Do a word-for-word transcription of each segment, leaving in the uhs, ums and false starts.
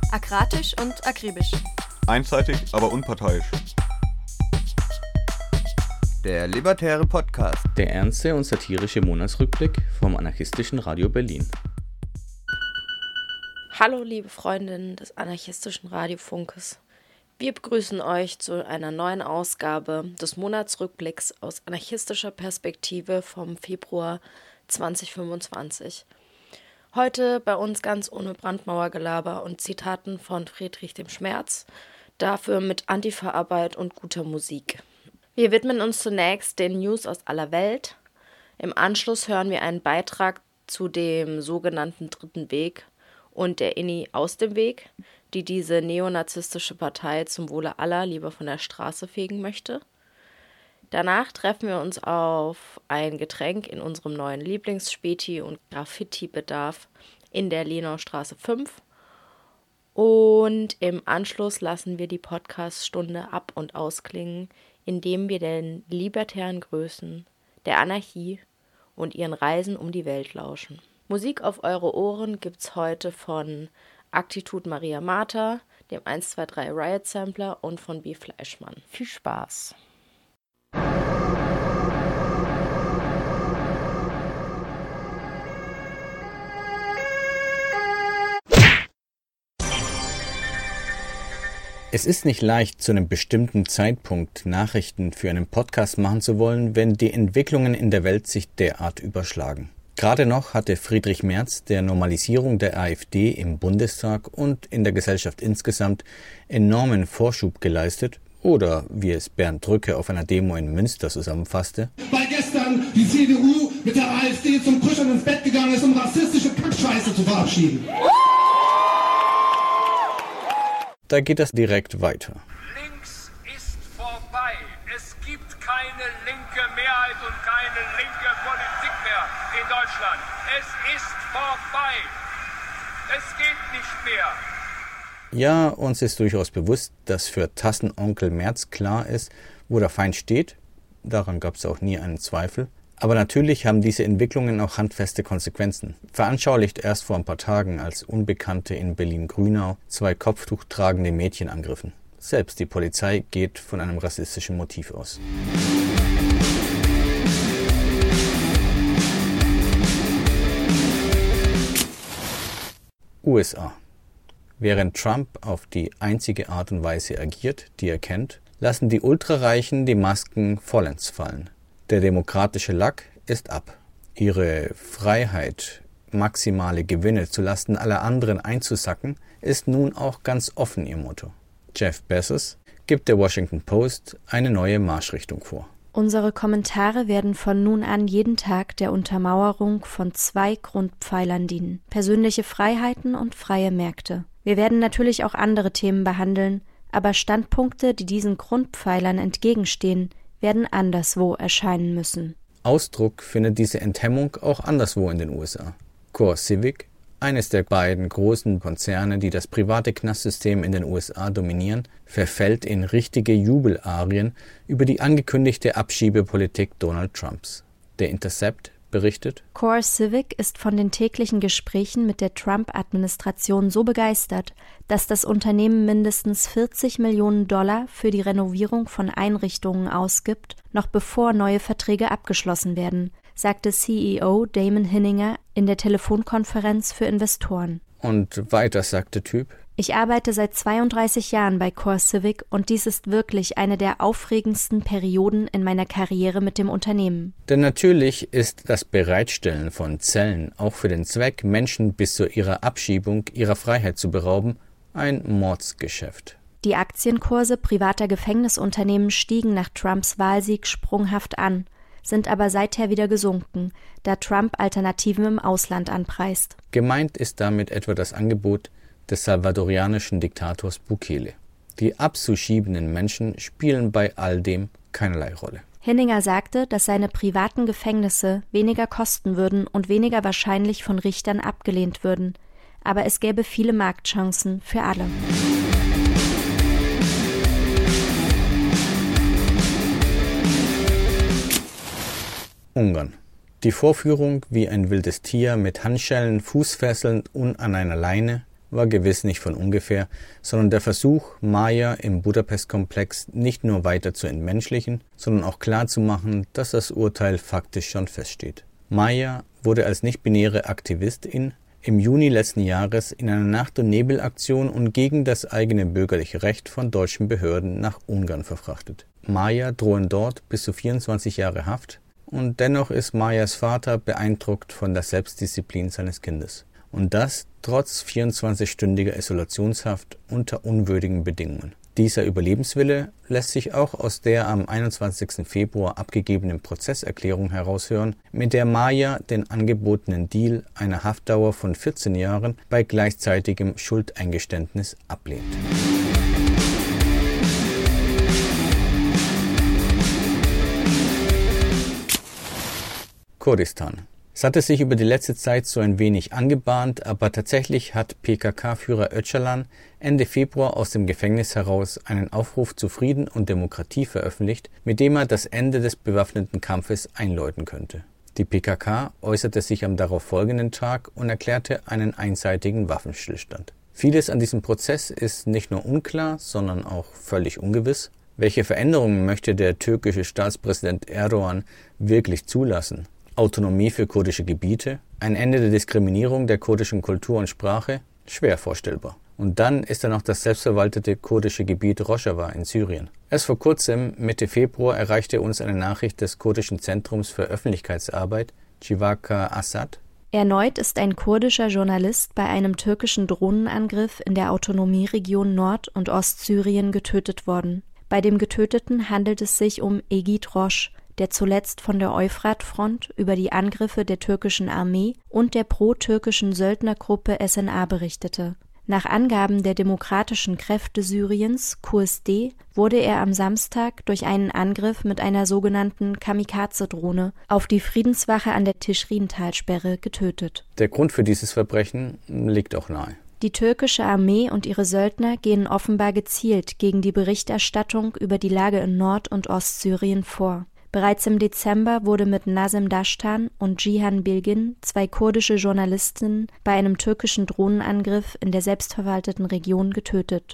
Akratisch und akribisch. Einseitig, aber unparteiisch. Der Libertäre Podcast. Der ernste und satirische Monatsrückblick vom anarchistischen Radio Berlin. Hallo liebe Freundinnen des anarchistischen Radiofunkes. Wir begrüßen euch zu einer neuen Ausgabe des Monatsrückblicks aus anarchistischer Perspektive vom Februar zwanzig fünfundzwanzig. Heute bei uns ganz ohne Brandmauergelaber und Zitaten von Friedrich dem Schmerz, dafür mit Antifa-Arbeit und guter Musik. Wir widmen uns zunächst den News aus aller Welt. Im Anschluss hören wir einen Beitrag zu dem sogenannten Dritten Weg und der I N I aus dem Weg, die diese neonazistische Partei zum Wohle aller lieber von der Straße fegen möchte. Danach treffen wir uns auf ein Getränk in unserem neuen Lieblingsspäti- und Graffiti-Bedarf in der Lenaustraße fünf. Und im Anschluss lassen wir die Podcast-Stunde ab- und ausklingen, indem wir den libertären Größen, der Anarchie und ihren Reisen um die Welt lauschen. Musik auf eure Ohren gibt's heute von Actitude Maria Martha, dem eins zwei drei Riot Sampler und von B. Fleischmann. Viel Spaß! Es ist nicht leicht, zu einem bestimmten Zeitpunkt Nachrichten für einen Podcast machen zu wollen, wenn die Entwicklungen in der Welt sich derart überschlagen. Gerade noch hatte Friedrich Merz der Normalisierung der AfD im Bundestag und in der Gesellschaft insgesamt enormen Vorschub geleistet, oder wie es Bernd Drücke auf einer Demo in Münster zusammenfasste: Weil gestern die C D U mit der AfD zum Kuscheln ins Bett gegangen ist, um rassistische Kackscheiße zu verabschieden. Da geht das direkt weiter. Links ist vorbei. Es gibt keine linke Mehrheit und keine linke Politik mehr in Deutschland. Es ist vorbei. Es geht nicht mehr. Ja, uns ist durchaus bewusst, dass für Tassenonkel Merz klar ist, wo der Feind steht. Daran gab es auch nie einen Zweifel. Aber natürlich haben diese Entwicklungen auch handfeste Konsequenzen. Veranschaulicht erst vor ein paar Tagen, als Unbekannte in Berlin-Grünau zwei kopftuchtragende Mädchen angriffen. Selbst die Polizei geht von einem rassistischen Motiv aus. U S A. Während Trump auf die einzige Art und Weise agiert, die er kennt, lassen die Ultrareichen die Masken vollends fallen. Der demokratische Lack ist ab. Ihre Freiheit, maximale Gewinne zulasten aller anderen einzusacken, ist nun auch ganz offen ihr Motto. Jeff Bezos gibt der Washington Post eine neue Marschrichtung vor. Unsere Kommentare werden von nun an jeden Tag der Untermauerung von zwei Grundpfeilern dienen: persönliche Freiheiten und freie Märkte. Wir werden natürlich auch andere Themen behandeln, aber Standpunkte, die diesen Grundpfeilern entgegenstehen, werden anderswo erscheinen müssen. Ausdruck findet diese Enthemmung auch anderswo in den U S A. CoreCivic, eines der beiden großen Konzerne, die das private Knastsystem in den U S A dominieren, verfällt in richtige Jubelarien über die angekündigte Abschiebepolitik Donald Trumps. Der Intercept berichtet: CoreCivic ist von den täglichen Gesprächen mit der Trump-Administration so begeistert, dass das Unternehmen mindestens vierzig Millionen Dollar für die Renovierung von Einrichtungen ausgibt, noch bevor neue Verträge abgeschlossen werden, sagte C E O Damon Hinninger in der Telefonkonferenz für Investoren. Und weiter sagt der Typ: Ich arbeite seit zweiunddreißig Jahren bei CoreCivic und dies ist wirklich eine der aufregendsten Perioden in meiner Karriere mit dem Unternehmen. Denn natürlich ist das Bereitstellen von Zellen auch für den Zweck, Menschen bis zu ihrer Abschiebung ihrer Freiheit zu berauben, ein Mordsgeschäft. Die Aktienkurse privater Gefängnisunternehmen stiegen nach Trumps Wahlsieg sprunghaft an, sind aber seither wieder gesunken, da Trump Alternativen im Ausland anpreist. Gemeint ist damit etwa das Angebot des salvadorianischen Diktators Bukele. Die abzuschiebenden Menschen spielen bei all dem keinerlei Rolle. Hinninger sagte, dass seine privaten Gefängnisse weniger kosten würden und weniger wahrscheinlich von Richtern abgelehnt würden. Aber es gäbe viele Marktchancen für alle. Ungarn. Die Vorführung wie ein wildes Tier mit Handschellen, Fußfesseln und an einer Leine war gewiss nicht von ungefähr, sondern der Versuch, Maya im Budapest-Komplex nicht nur weiter zu entmenschlichen, sondern auch klarzumachen, dass das Urteil faktisch schon feststeht. Maya wurde als nicht-binäre Aktivistin im Juni letzten Jahres in einer Nacht- und Nebelaktion und gegen das eigene bürgerliche Recht von deutschen Behörden nach Ungarn verfrachtet. Maya drohen dort bis zu vierundzwanzig Jahre Haft und dennoch ist Mayas Vater beeindruckt von der Selbstdisziplin seines Kindes. Und das trotz vierundzwanzigstündiger Isolationshaft unter unwürdigen Bedingungen. Dieser Überlebenswille lässt sich auch aus der am einundzwanzigsten Februar abgegebenen Prozesserklärung heraushören, mit der Maya den angebotenen Deal einer Haftdauer von vierzehn Jahren bei gleichzeitigem Schuldeingeständnis ablehnt. Kurdistan. Es hatte sich über die letzte Zeit so ein wenig angebahnt, aber tatsächlich hat P K K-Führer Öcalan Ende Februar aus dem Gefängnis heraus einen Aufruf zu Frieden und Demokratie veröffentlicht, mit dem er das Ende des bewaffneten Kampfes einläuten könnte. Die P K K äußerte sich am darauffolgenden Tag und erklärte einen einseitigen Waffenstillstand. Vieles an diesem Prozess ist nicht nur unklar, sondern auch völlig ungewiss. Welche Veränderungen möchte der türkische Staatspräsident Erdogan wirklich zulassen? Autonomie für kurdische Gebiete, ein Ende der Diskriminierung der kurdischen Kultur und Sprache, schwer vorstellbar. Und dann ist da noch das selbstverwaltete kurdische Gebiet Rojava in Syrien. Erst vor kurzem, Mitte Februar, erreichte uns eine Nachricht des kurdischen Zentrums für Öffentlichkeitsarbeit, Civaka Assad. Erneut ist ein kurdischer Journalist bei einem türkischen Drohnenangriff in der Autonomieregion Nord- und Ostsyrien getötet worden. Bei dem Getöteten handelt es sich um Egid Rosch, der zuletzt von der Euphrat-Front über die Angriffe der türkischen Armee und der pro-türkischen Söldnergruppe S N A berichtete. Nach Angaben der Demokratischen Kräfte Syriens, Q S D, wurde er am Samstag durch einen Angriff mit einer sogenannten Kamikaze-Drohne auf die Friedenswache an der Tischrin-Talsperre getötet. Der Grund für dieses Verbrechen liegt auch nahe. Die türkische Armee und ihre Söldner gehen offenbar gezielt gegen die Berichterstattung über die Lage in Nord- und Ostsyrien vor. Bereits im Dezember wurde mit Nazem Dastan und Cihan Bilgin, zwei kurdische Journalistinnen, bei einem türkischen Drohnenangriff in der selbstverwalteten Region getötet.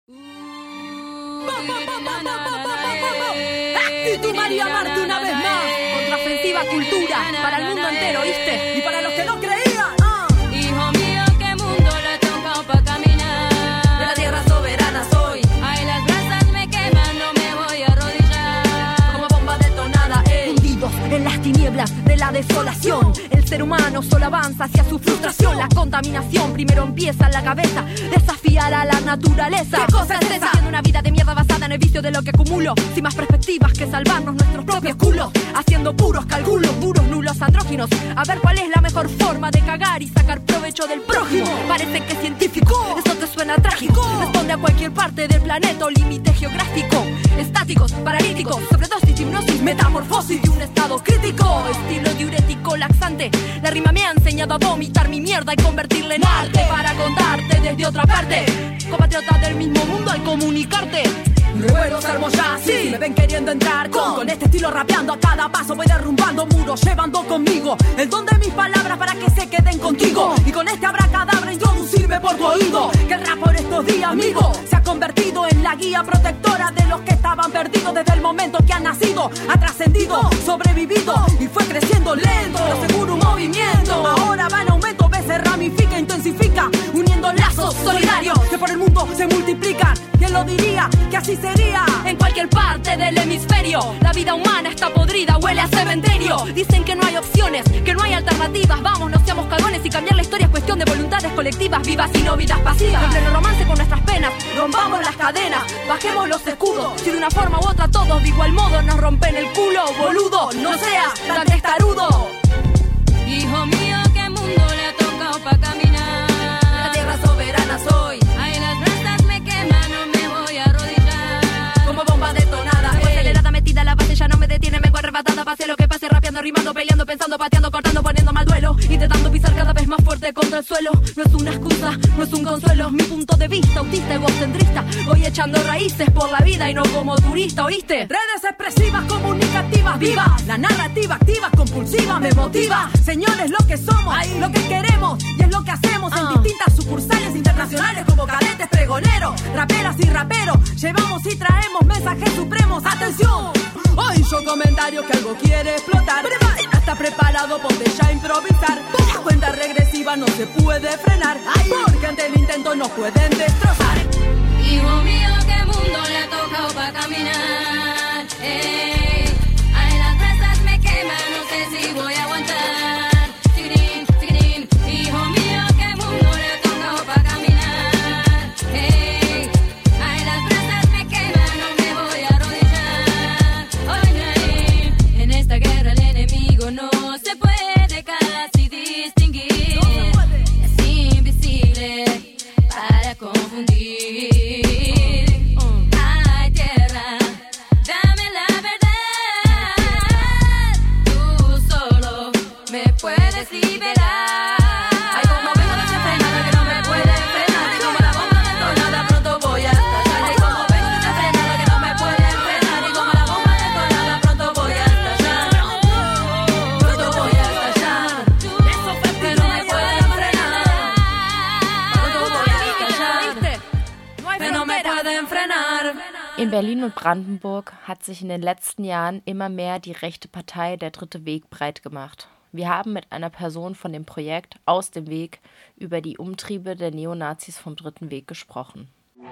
En las tinieblas de la desolación, el ser humano solo avanza hacia su frustración. La contaminación primero empieza en la cabeza, desafiar a la naturaleza. ¿Qué cosa es esa? Haciendo una vida de mierda basada en el vicio de lo que acumulo, sin más perspectivas que salvarnos nuestros propios culos. Haciendo puros cálculos, puros nulos andróginos. A ver cuál es la mejor forma de cagar y sacar provecho del prójimo. Parece que es científico, eso te suena trágico. Responde a cualquier parte del planeta o límite geográfico. Estáticos, paralíticos, sobredosis, hipnosis, metamorfosis de un estado crítico. Estilo diurético laxante. La rima me ha enseñado a vomitar mi mierda y convertirla en arte para contarte desde otra parte. Compatriotas del mismo mundo al comunicarte. Recuerdos hermosos ya así me ven queriendo entrar con, con este estilo rapeando a cada paso voy derrumbando muros, llevando conmigo el don de mis palabras para que se queden contigo y con este abracadabra introducirme por tu oído. Que el rap por estos días, amigo, se ha convertido en la guía protectora de los que estaban perdidos desde el momento que han nacido, ha trascendido, sobrevivido y fue creciendo lento, pero seguro un movimiento. Ahora va en aumento, ve se ramifica, intensifica, uniendo lazos solidarios que por el mundo se multiplican. ¿Quién lo diría? Que así sería en cualquier parte del hemisferio. La vida humana está podrida, huele a cementerio. Dicen que no hay opciones, que no hay alternativas. Vamos, no seamos cagones y cambiar la historia es cuestión de voluntades colectivas vivas y no vidas pasivas. En pleno romance con nuestras penas, rompamos las cadenas, bajemos los escudos. Si de una forma u otra todos de igual modo nos rompen el culo, boludo, no seas tan testarudo. Hijo mío, ¿qué mundo le ha tocado pa' caminar? La tierra soberana soy. Ay, las brasas me queman, no me voy a arrodillar. Como bomba detonada, Después eh. acelerada, metida la base, ya no me detiene, vengo arrebatada. Pase lo que pase, rapeando, rimando, peleando, pensando, pateando, cortando, poniendo mal duelo. Intentando pisar cada vez más fuerte contra el suelo. No es una excusa, no es un consuelo. Mi punto de vista, autista, egocentrista. Voy echando raíces por la vida y no como turista, ¿oíste? Redes expresivas, comunicativas, vivas. La narrativa activa, compulsiva, me motiva. Señores, lo que somos, ahí lo que queremos y es lo que hacemos uh. en distintas sucursales internacionales. Tales como cadetes pregoneros, raperas y raperos, llevamos y traemos mensajes supremos. ¡Atención! Hoy yo comentario que algo quiere explotar. Si no está preparado, ponte ya a improvisar. La cuenta regresiva no se puede frenar, porque ante el intento nos pueden destrozar. Hijo mío, qué mundo le ha tocado pa' caminar. Ey, ay, las brasas me queman, no sé si voy a aguantar. Tigrín, tigrín, hijo mío, qué mundo le ha tocado pa' caminar. Ey, ay, las brasas me queman, no me voy a arrodillar. Oye, en esta guerra el enemigo no se puede casi distinguir. Es invisible para confundir. In Berlin und Brandenburg hat sich in den letzten Jahren immer mehr die rechte Partei Der Dritte Weg breit gemacht. Wir haben mit einer Person von dem Projekt Aus dem Weg über die Umtriebe der Neonazis vom Dritten Weg gesprochen.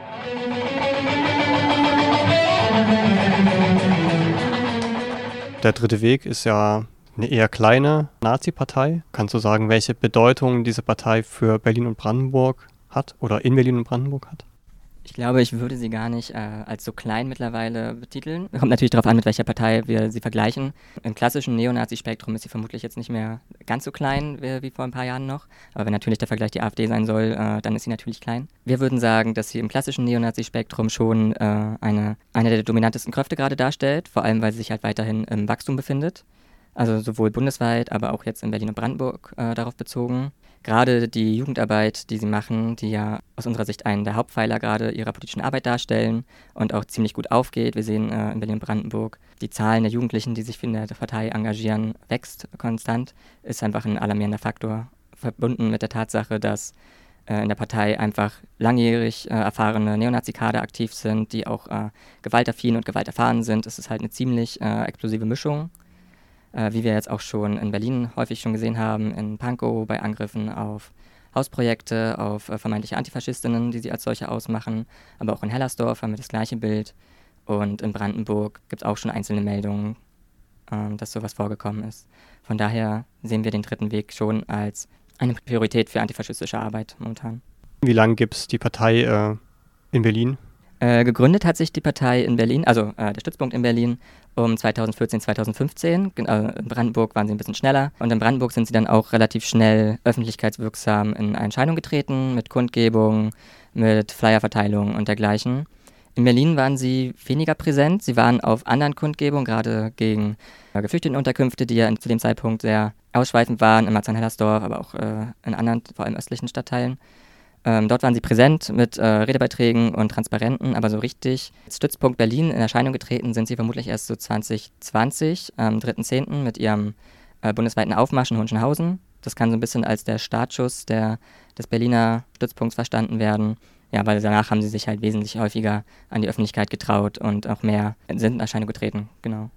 Der Dritte Weg ist ja eine eher kleine Nazi-Partei. Kannst du sagen, welche Bedeutung diese Partei für Berlin und Brandenburg hat oder in Berlin und Brandenburg hat? Ich glaube, ich würde sie gar nicht äh, als so klein mittlerweile betiteln. Kommt natürlich darauf an, mit welcher Partei wir sie vergleichen. Im klassischen Neonazi-Spektrum ist sie vermutlich jetzt nicht mehr ganz so klein wie, wie vor ein paar Jahren noch. Aber wenn natürlich der Vergleich die AfD sein soll, äh, dann ist sie natürlich klein. Wir würden sagen, dass sie im klassischen Neonazi-Spektrum schon äh, eine, eine der dominantesten Kräfte gerade darstellt, vor allem weil sie sich halt weiterhin im Wachstum befindet. Also sowohl bundesweit, aber auch jetzt in Berlin und Brandenburg äh, darauf bezogen. Gerade die Jugendarbeit, die sie machen, die ja aus unserer Sicht einen der Hauptpfeiler gerade ihrer politischen Arbeit darstellen und auch ziemlich gut aufgeht. Wir sehen äh, in Berlin und Brandenburg, die Zahlen der Jugendlichen, die sich in der Partei engagieren, wächst konstant, ist einfach ein alarmierender Faktor, verbunden mit der Tatsache, dass äh, in der Partei einfach langjährig äh, erfahrene Neonazi-Kader aktiv sind, die auch äh, gewaltaffin und gewalterfahren sind. Es ist halt eine ziemlich äh, explosive Mischung. Äh, wie wir jetzt auch schon in Berlin häufig schon gesehen haben, in Pankow bei Angriffen auf Hausprojekte, auf äh, vermeintliche Antifaschistinnen, die sie als solche ausmachen, aber auch in Hellersdorf haben wir das gleiche Bild und in Brandenburg gibt es auch schon einzelne Meldungen, äh, dass sowas vorgekommen ist. Von daher sehen wir den Dritten Weg schon als eine Priorität für antifaschistische Arbeit momentan. Wie lange gibt es die Partei äh, in Berlin? Äh, gegründet hat sich die Partei in Berlin, also äh, der Stützpunkt in Berlin, um zweitausendvierzehn, zweitausendfünfzehn. Äh, in Brandenburg waren sie ein bisschen schneller. Und in Brandenburg sind sie dann auch relativ schnell öffentlichkeitswirksam in Erscheinung getreten, mit Kundgebungen, mit Flyerverteilung und dergleichen. In Berlin waren sie weniger präsent. Sie waren auf anderen Kundgebungen, gerade gegen äh, Geflüchtetenunterkünfte, die ja in, zu dem Zeitpunkt sehr ausschweifend waren, in Marzahn-Hellersdorf, aber auch äh, in anderen, vor allem östlichen Stadtteilen. Ähm, dort waren sie präsent mit äh, Redebeiträgen und Transparenten, aber so richtig als Stützpunkt Berlin in Erscheinung getreten sind sie vermutlich erst so zwanzig zwanzig, am dritten zehnten mit ihrem äh, bundesweiten Aufmarsch in Hohenschönhausen. Das kann so ein bisschen als der Startschuss der, des Berliner Stützpunkts verstanden werden. Ja, weil danach haben sie sich halt wesentlich häufiger an die Öffentlichkeit getraut und auch mehr sind in Erscheinung getreten, genau.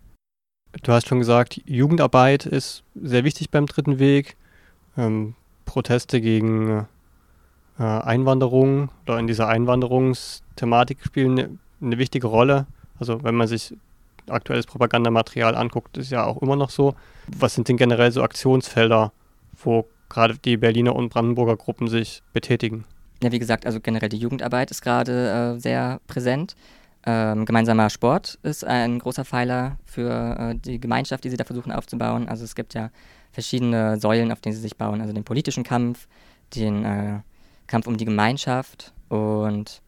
Du hast schon gesagt, Jugendarbeit ist sehr wichtig beim Dritten Weg. Ähm, Proteste gegen äh, Einwanderung oder in dieser Einwanderungsthematik spielen eine, eine wichtige Rolle. Also wenn man sich aktuelles Propagandamaterial anguckt, ist ja auch immer noch so. Was sind denn generell so Aktionsfelder, wo gerade die Berliner und Brandenburger Gruppen sich betätigen? Ja, wie gesagt, also generell die Jugendarbeit ist gerade äh, sehr präsent. Ähm, gemeinsamer Sport ist ein großer Pfeiler für äh, die Gemeinschaft, die sie da versuchen aufzubauen. Also es gibt ja verschiedene Säulen, auf denen sie sich bauen. Also den politischen Kampf, den äh, Kampf um die Gemeinschaft und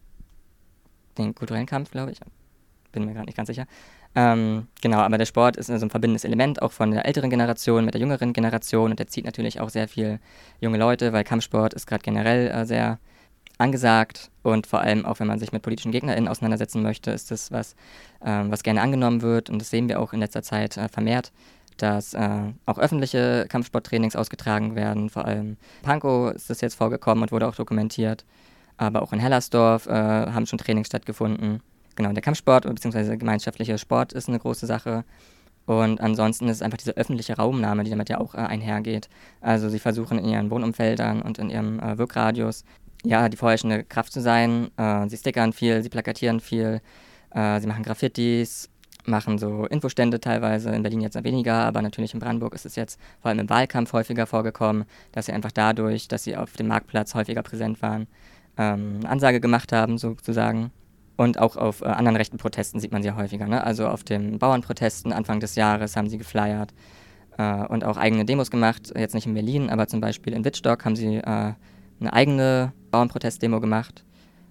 den kulturellen Kampf, glaube ich. Bin mir gerade nicht ganz sicher. Ähm, genau, aber der Sport ist so ein verbindendes Element, auch von der älteren Generation mit der jüngeren Generation. Und der zieht natürlich auch sehr viel junge Leute, weil Kampfsport ist gerade generell äh, sehr angesagt. Und vor allem auch, wenn man sich mit politischen GegnerInnen auseinandersetzen möchte, ist das was, ähm, was gerne angenommen wird. Und das sehen wir auch in letzter Zeit äh, vermehrt, dass äh, auch öffentliche Kampfsporttrainings ausgetragen werden. Vor allem in Pankow ist das jetzt vorgekommen und wurde auch dokumentiert. aber auch in Hellersdorf äh, haben schon Trainings stattgefunden. Genau, der Kampfsport bzw. gemeinschaftlicher Sport ist eine große Sache. Und ansonsten ist es einfach diese öffentliche Raumnahme, die damit ja auch äh, einhergeht. Also sie versuchen in ihren Wohnumfeldern und in ihrem äh, Wirkradius ja die vorherrschende Kraft zu sein. Äh, sie stickern viel, sie plakatieren viel, äh, sie machen Graffitis, machen so Infostände teilweise, in Berlin jetzt weniger, aber natürlich in Brandenburg ist es jetzt vor allem im Wahlkampf häufiger vorgekommen, dass sie einfach dadurch, dass sie auf dem Marktplatz häufiger präsent waren, ähm, eine Ansage gemacht haben sozusagen. Und auch auf äh, anderen rechten Protesten sieht man sie ja häufiger. Ne? Also auf den Bauernprotesten Anfang des Jahres haben sie geflyert äh, und auch eigene Demos gemacht. Jetzt nicht in Berlin, aber zum Beispiel in Wittstock haben sie äh, eine eigene Bauernprotestdemo gemacht.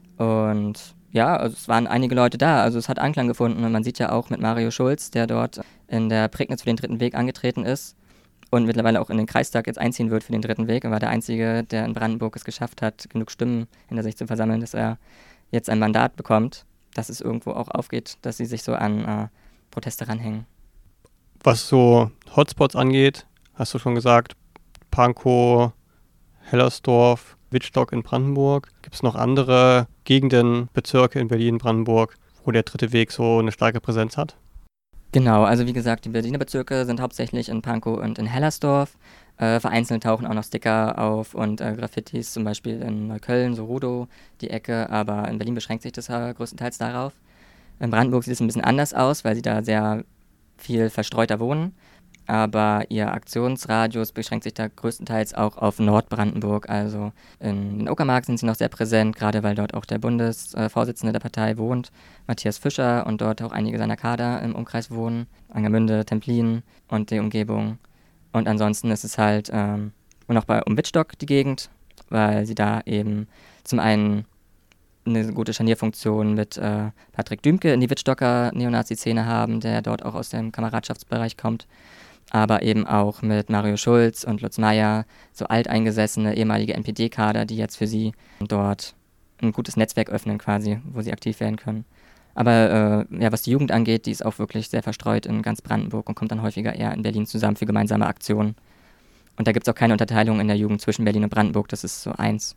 Und ja, also es waren einige Leute da. Also es hat Anklang gefunden. Und man sieht ja auch mit Mario Schulz, der dort in der Prignitz für den Dritten Weg angetreten ist und mittlerweile auch in den Kreistag jetzt einziehen wird für den Dritten Weg. Er war der Einzige, der in Brandenburg es geschafft hat, genug Stimmen hinter sich zu versammeln, dass er jetzt ein Mandat bekommt, dass es irgendwo auch aufgeht, dass sie sich so an äh, Proteste ranhängen. Was so Hotspots angeht, hast du schon gesagt, Pankow, Hellersdorf, Wittstock in Brandenburg. Gibt es noch andere Gegenden, Bezirke in Berlin, Brandenburg, wo der Dritte Weg so eine starke Präsenz hat? Genau, also wie gesagt, die Berliner Bezirke sind hauptsächlich in Pankow und in Hellersdorf. Äh, vereinzelt tauchen auch noch Sticker auf und äh, Graffitis, zum Beispiel in Neukölln, so Rudow, die Ecke, aber in Berlin beschränkt sich das äh, größtenteils darauf. In Brandenburg sieht es ein bisschen anders aus, weil sie da sehr viel verstreuter wohnen, aber ihr Aktionsradius beschränkt sich da größtenteils auch auf Nordbrandenburg, also in, in Uckermark sind sie noch sehr präsent, gerade weil dort auch der Bundesvorsitzende der Partei wohnt, Matthias Fischer, und dort auch einige seiner Kader im Umkreis wohnen, Angermünde, Templin und die Umgebung. Und ansonsten ist es halt ähm, noch bei um Wittstock die Gegend, weil sie da eben zum einen eine gute Scharnierfunktion mit äh, Patrick Dümke in die Wittstocker Neonazi-Szene haben, der dort auch aus dem Kameradschaftsbereich kommt, aber eben auch mit Mario Schulz und Lutz Meyer, so alteingesessene ehemalige N P D-Kader, die jetzt für sie dort ein gutes Netzwerk öffnen quasi, wo sie aktiv werden können. Aber äh, ja, was die Jugend angeht, die ist auch wirklich sehr verstreut in ganz Brandenburg und kommt dann häufiger eher in Berlin zusammen für gemeinsame Aktionen. Und da gibt es auch keine Unterteilung in der Jugend zwischen Berlin und Brandenburg, das ist so eins.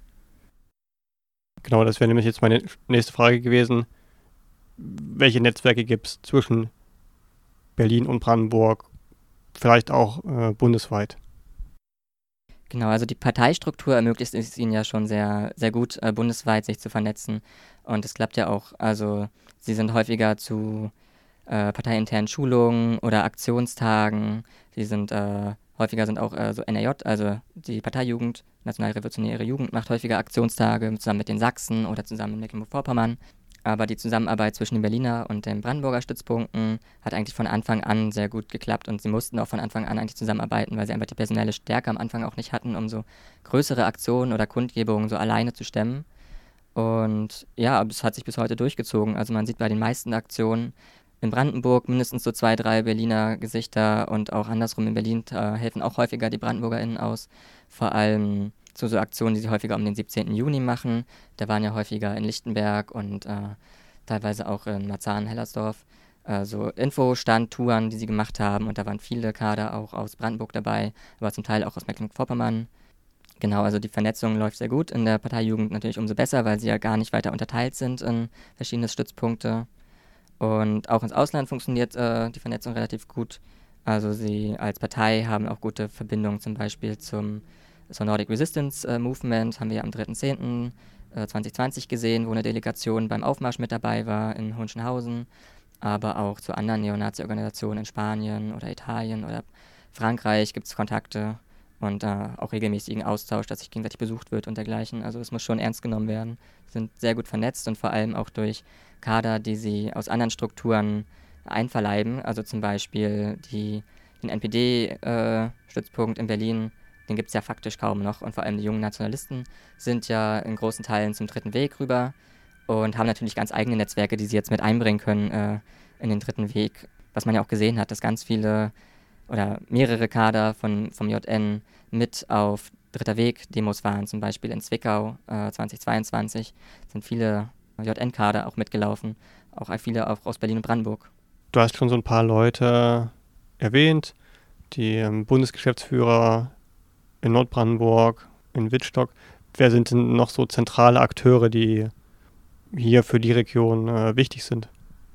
Genau, das wäre nämlich jetzt meine nächste Frage gewesen. Welche Netzwerke gibt es zwischen Berlin und Brandenburg, vielleicht auch äh, bundesweit? Genau, also die Parteistruktur ermöglicht es ihnen ja schon sehr, sehr gut, äh, bundesweit sich zu vernetzen. Und es klappt ja auch. Also sie sind häufiger zu äh, parteiinternen Schulungen oder Aktionstagen. Sie sind äh, häufiger sind auch äh, so N R J, also die Parteijugend, Nationalrevolutionäre Jugend, macht häufiger Aktionstage zusammen mit den Sachsen oder zusammen mit Mecklenburg-Vorpommern. Aber die Zusammenarbeit zwischen den Berliner und den Brandenburger Stützpunkten hat eigentlich von Anfang an sehr gut geklappt und sie mussten auch von Anfang an eigentlich zusammenarbeiten, weil sie einfach die personelle Stärke am Anfang auch nicht hatten, um so größere Aktionen oder Kundgebungen so alleine zu stemmen. Und ja, es hat sich bis heute durchgezogen. Also man sieht bei den meisten Aktionen in Brandenburg mindestens so zwei, drei Berliner Gesichter und auch andersrum in Berlin äh, helfen auch häufiger die BrandenburgerInnen aus. Vor allem zu so Aktionen, die sie häufiger um den siebzehnten Juni machen. Da waren ja häufiger in Lichtenberg und äh, teilweise auch in Marzahn, Hellersdorf, äh, so Infostand-Touren, die sie gemacht haben. Und da waren viele Kader auch aus Brandenburg dabei, aber zum Teil auch aus Mecklenburg-Vorpommern. Genau, also die Vernetzung läuft sehr gut. In der Parteijugend natürlich umso besser, weil sie ja gar nicht weiter unterteilt sind in verschiedene Stützpunkte. Und auch ins Ausland funktioniert äh, die Vernetzung relativ gut. Also sie als Partei haben auch gute Verbindungen zum Beispiel zum zur Nordic Resistance äh, Movement, haben wir am dritten zehnten zwanzig zwanzig gesehen, wo eine Delegation beim Aufmarsch mit dabei war in Hohenschönhausen, aber auch zu anderen Neonazi-Organisationen in Spanien oder Italien oder Frankreich gibt es Kontakte und äh, auch regelmäßigen Austausch, dass sich gegenseitig besucht wird und dergleichen. Also es muss schon ernst genommen werden. Sie sind sehr gut vernetzt und vor allem auch durch Kader, die sie aus anderen Strukturen einverleiben, also zum Beispiel die, den N P D-Stützpunkt äh, in Berlin. Den gibt es ja faktisch kaum noch und vor allem die jungen Nationalisten sind ja in großen Teilen zum Dritten Weg rüber und haben natürlich ganz eigene Netzwerke, die sie jetzt mit einbringen können äh, in den Dritten Weg. Was man ja auch gesehen hat, dass ganz viele oder mehrere Kader von, vom J N mit auf Dritter Weg-Demos waren, zum Beispiel in Zwickau äh, zwanzig zweiundzwanzig sind viele J N-Kader auch mitgelaufen, auch viele auch aus Berlin und Brandenburg. Du hast schon so ein paar Leute erwähnt, die ähm, Bundesgeschäftsführer in Nordbrandenburg, in Wittstock. wer sind denn noch so zentrale Akteure, die hier für die Region äh, wichtig sind?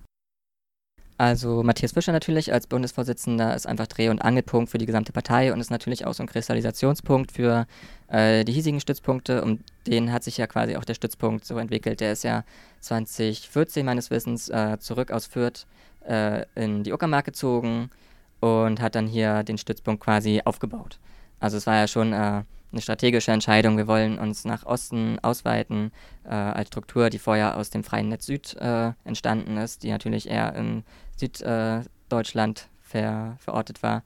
Also Matthias Fischer natürlich als Bundesvorsitzender ist einfach Dreh- und Angelpunkt für die gesamte Partei und ist natürlich auch so ein Kristallisationspunkt für äh, die hiesigen Stützpunkte. Um den hat sich ja quasi auch der Stützpunkt so entwickelt. Der ist ja zwanzig vierzehn meines Wissens äh, zurück aus Fürth äh, in die Uckermark gezogen und hat dann hier den Stützpunkt quasi aufgebaut. Also es war ja schon äh, eine strategische Entscheidung. Wir wollen uns nach Osten ausweiten äh, als Struktur, die vorher aus dem Freien Netz Süd äh, entstanden ist, die natürlich eher in Süddeutschland äh, ver, verortet war.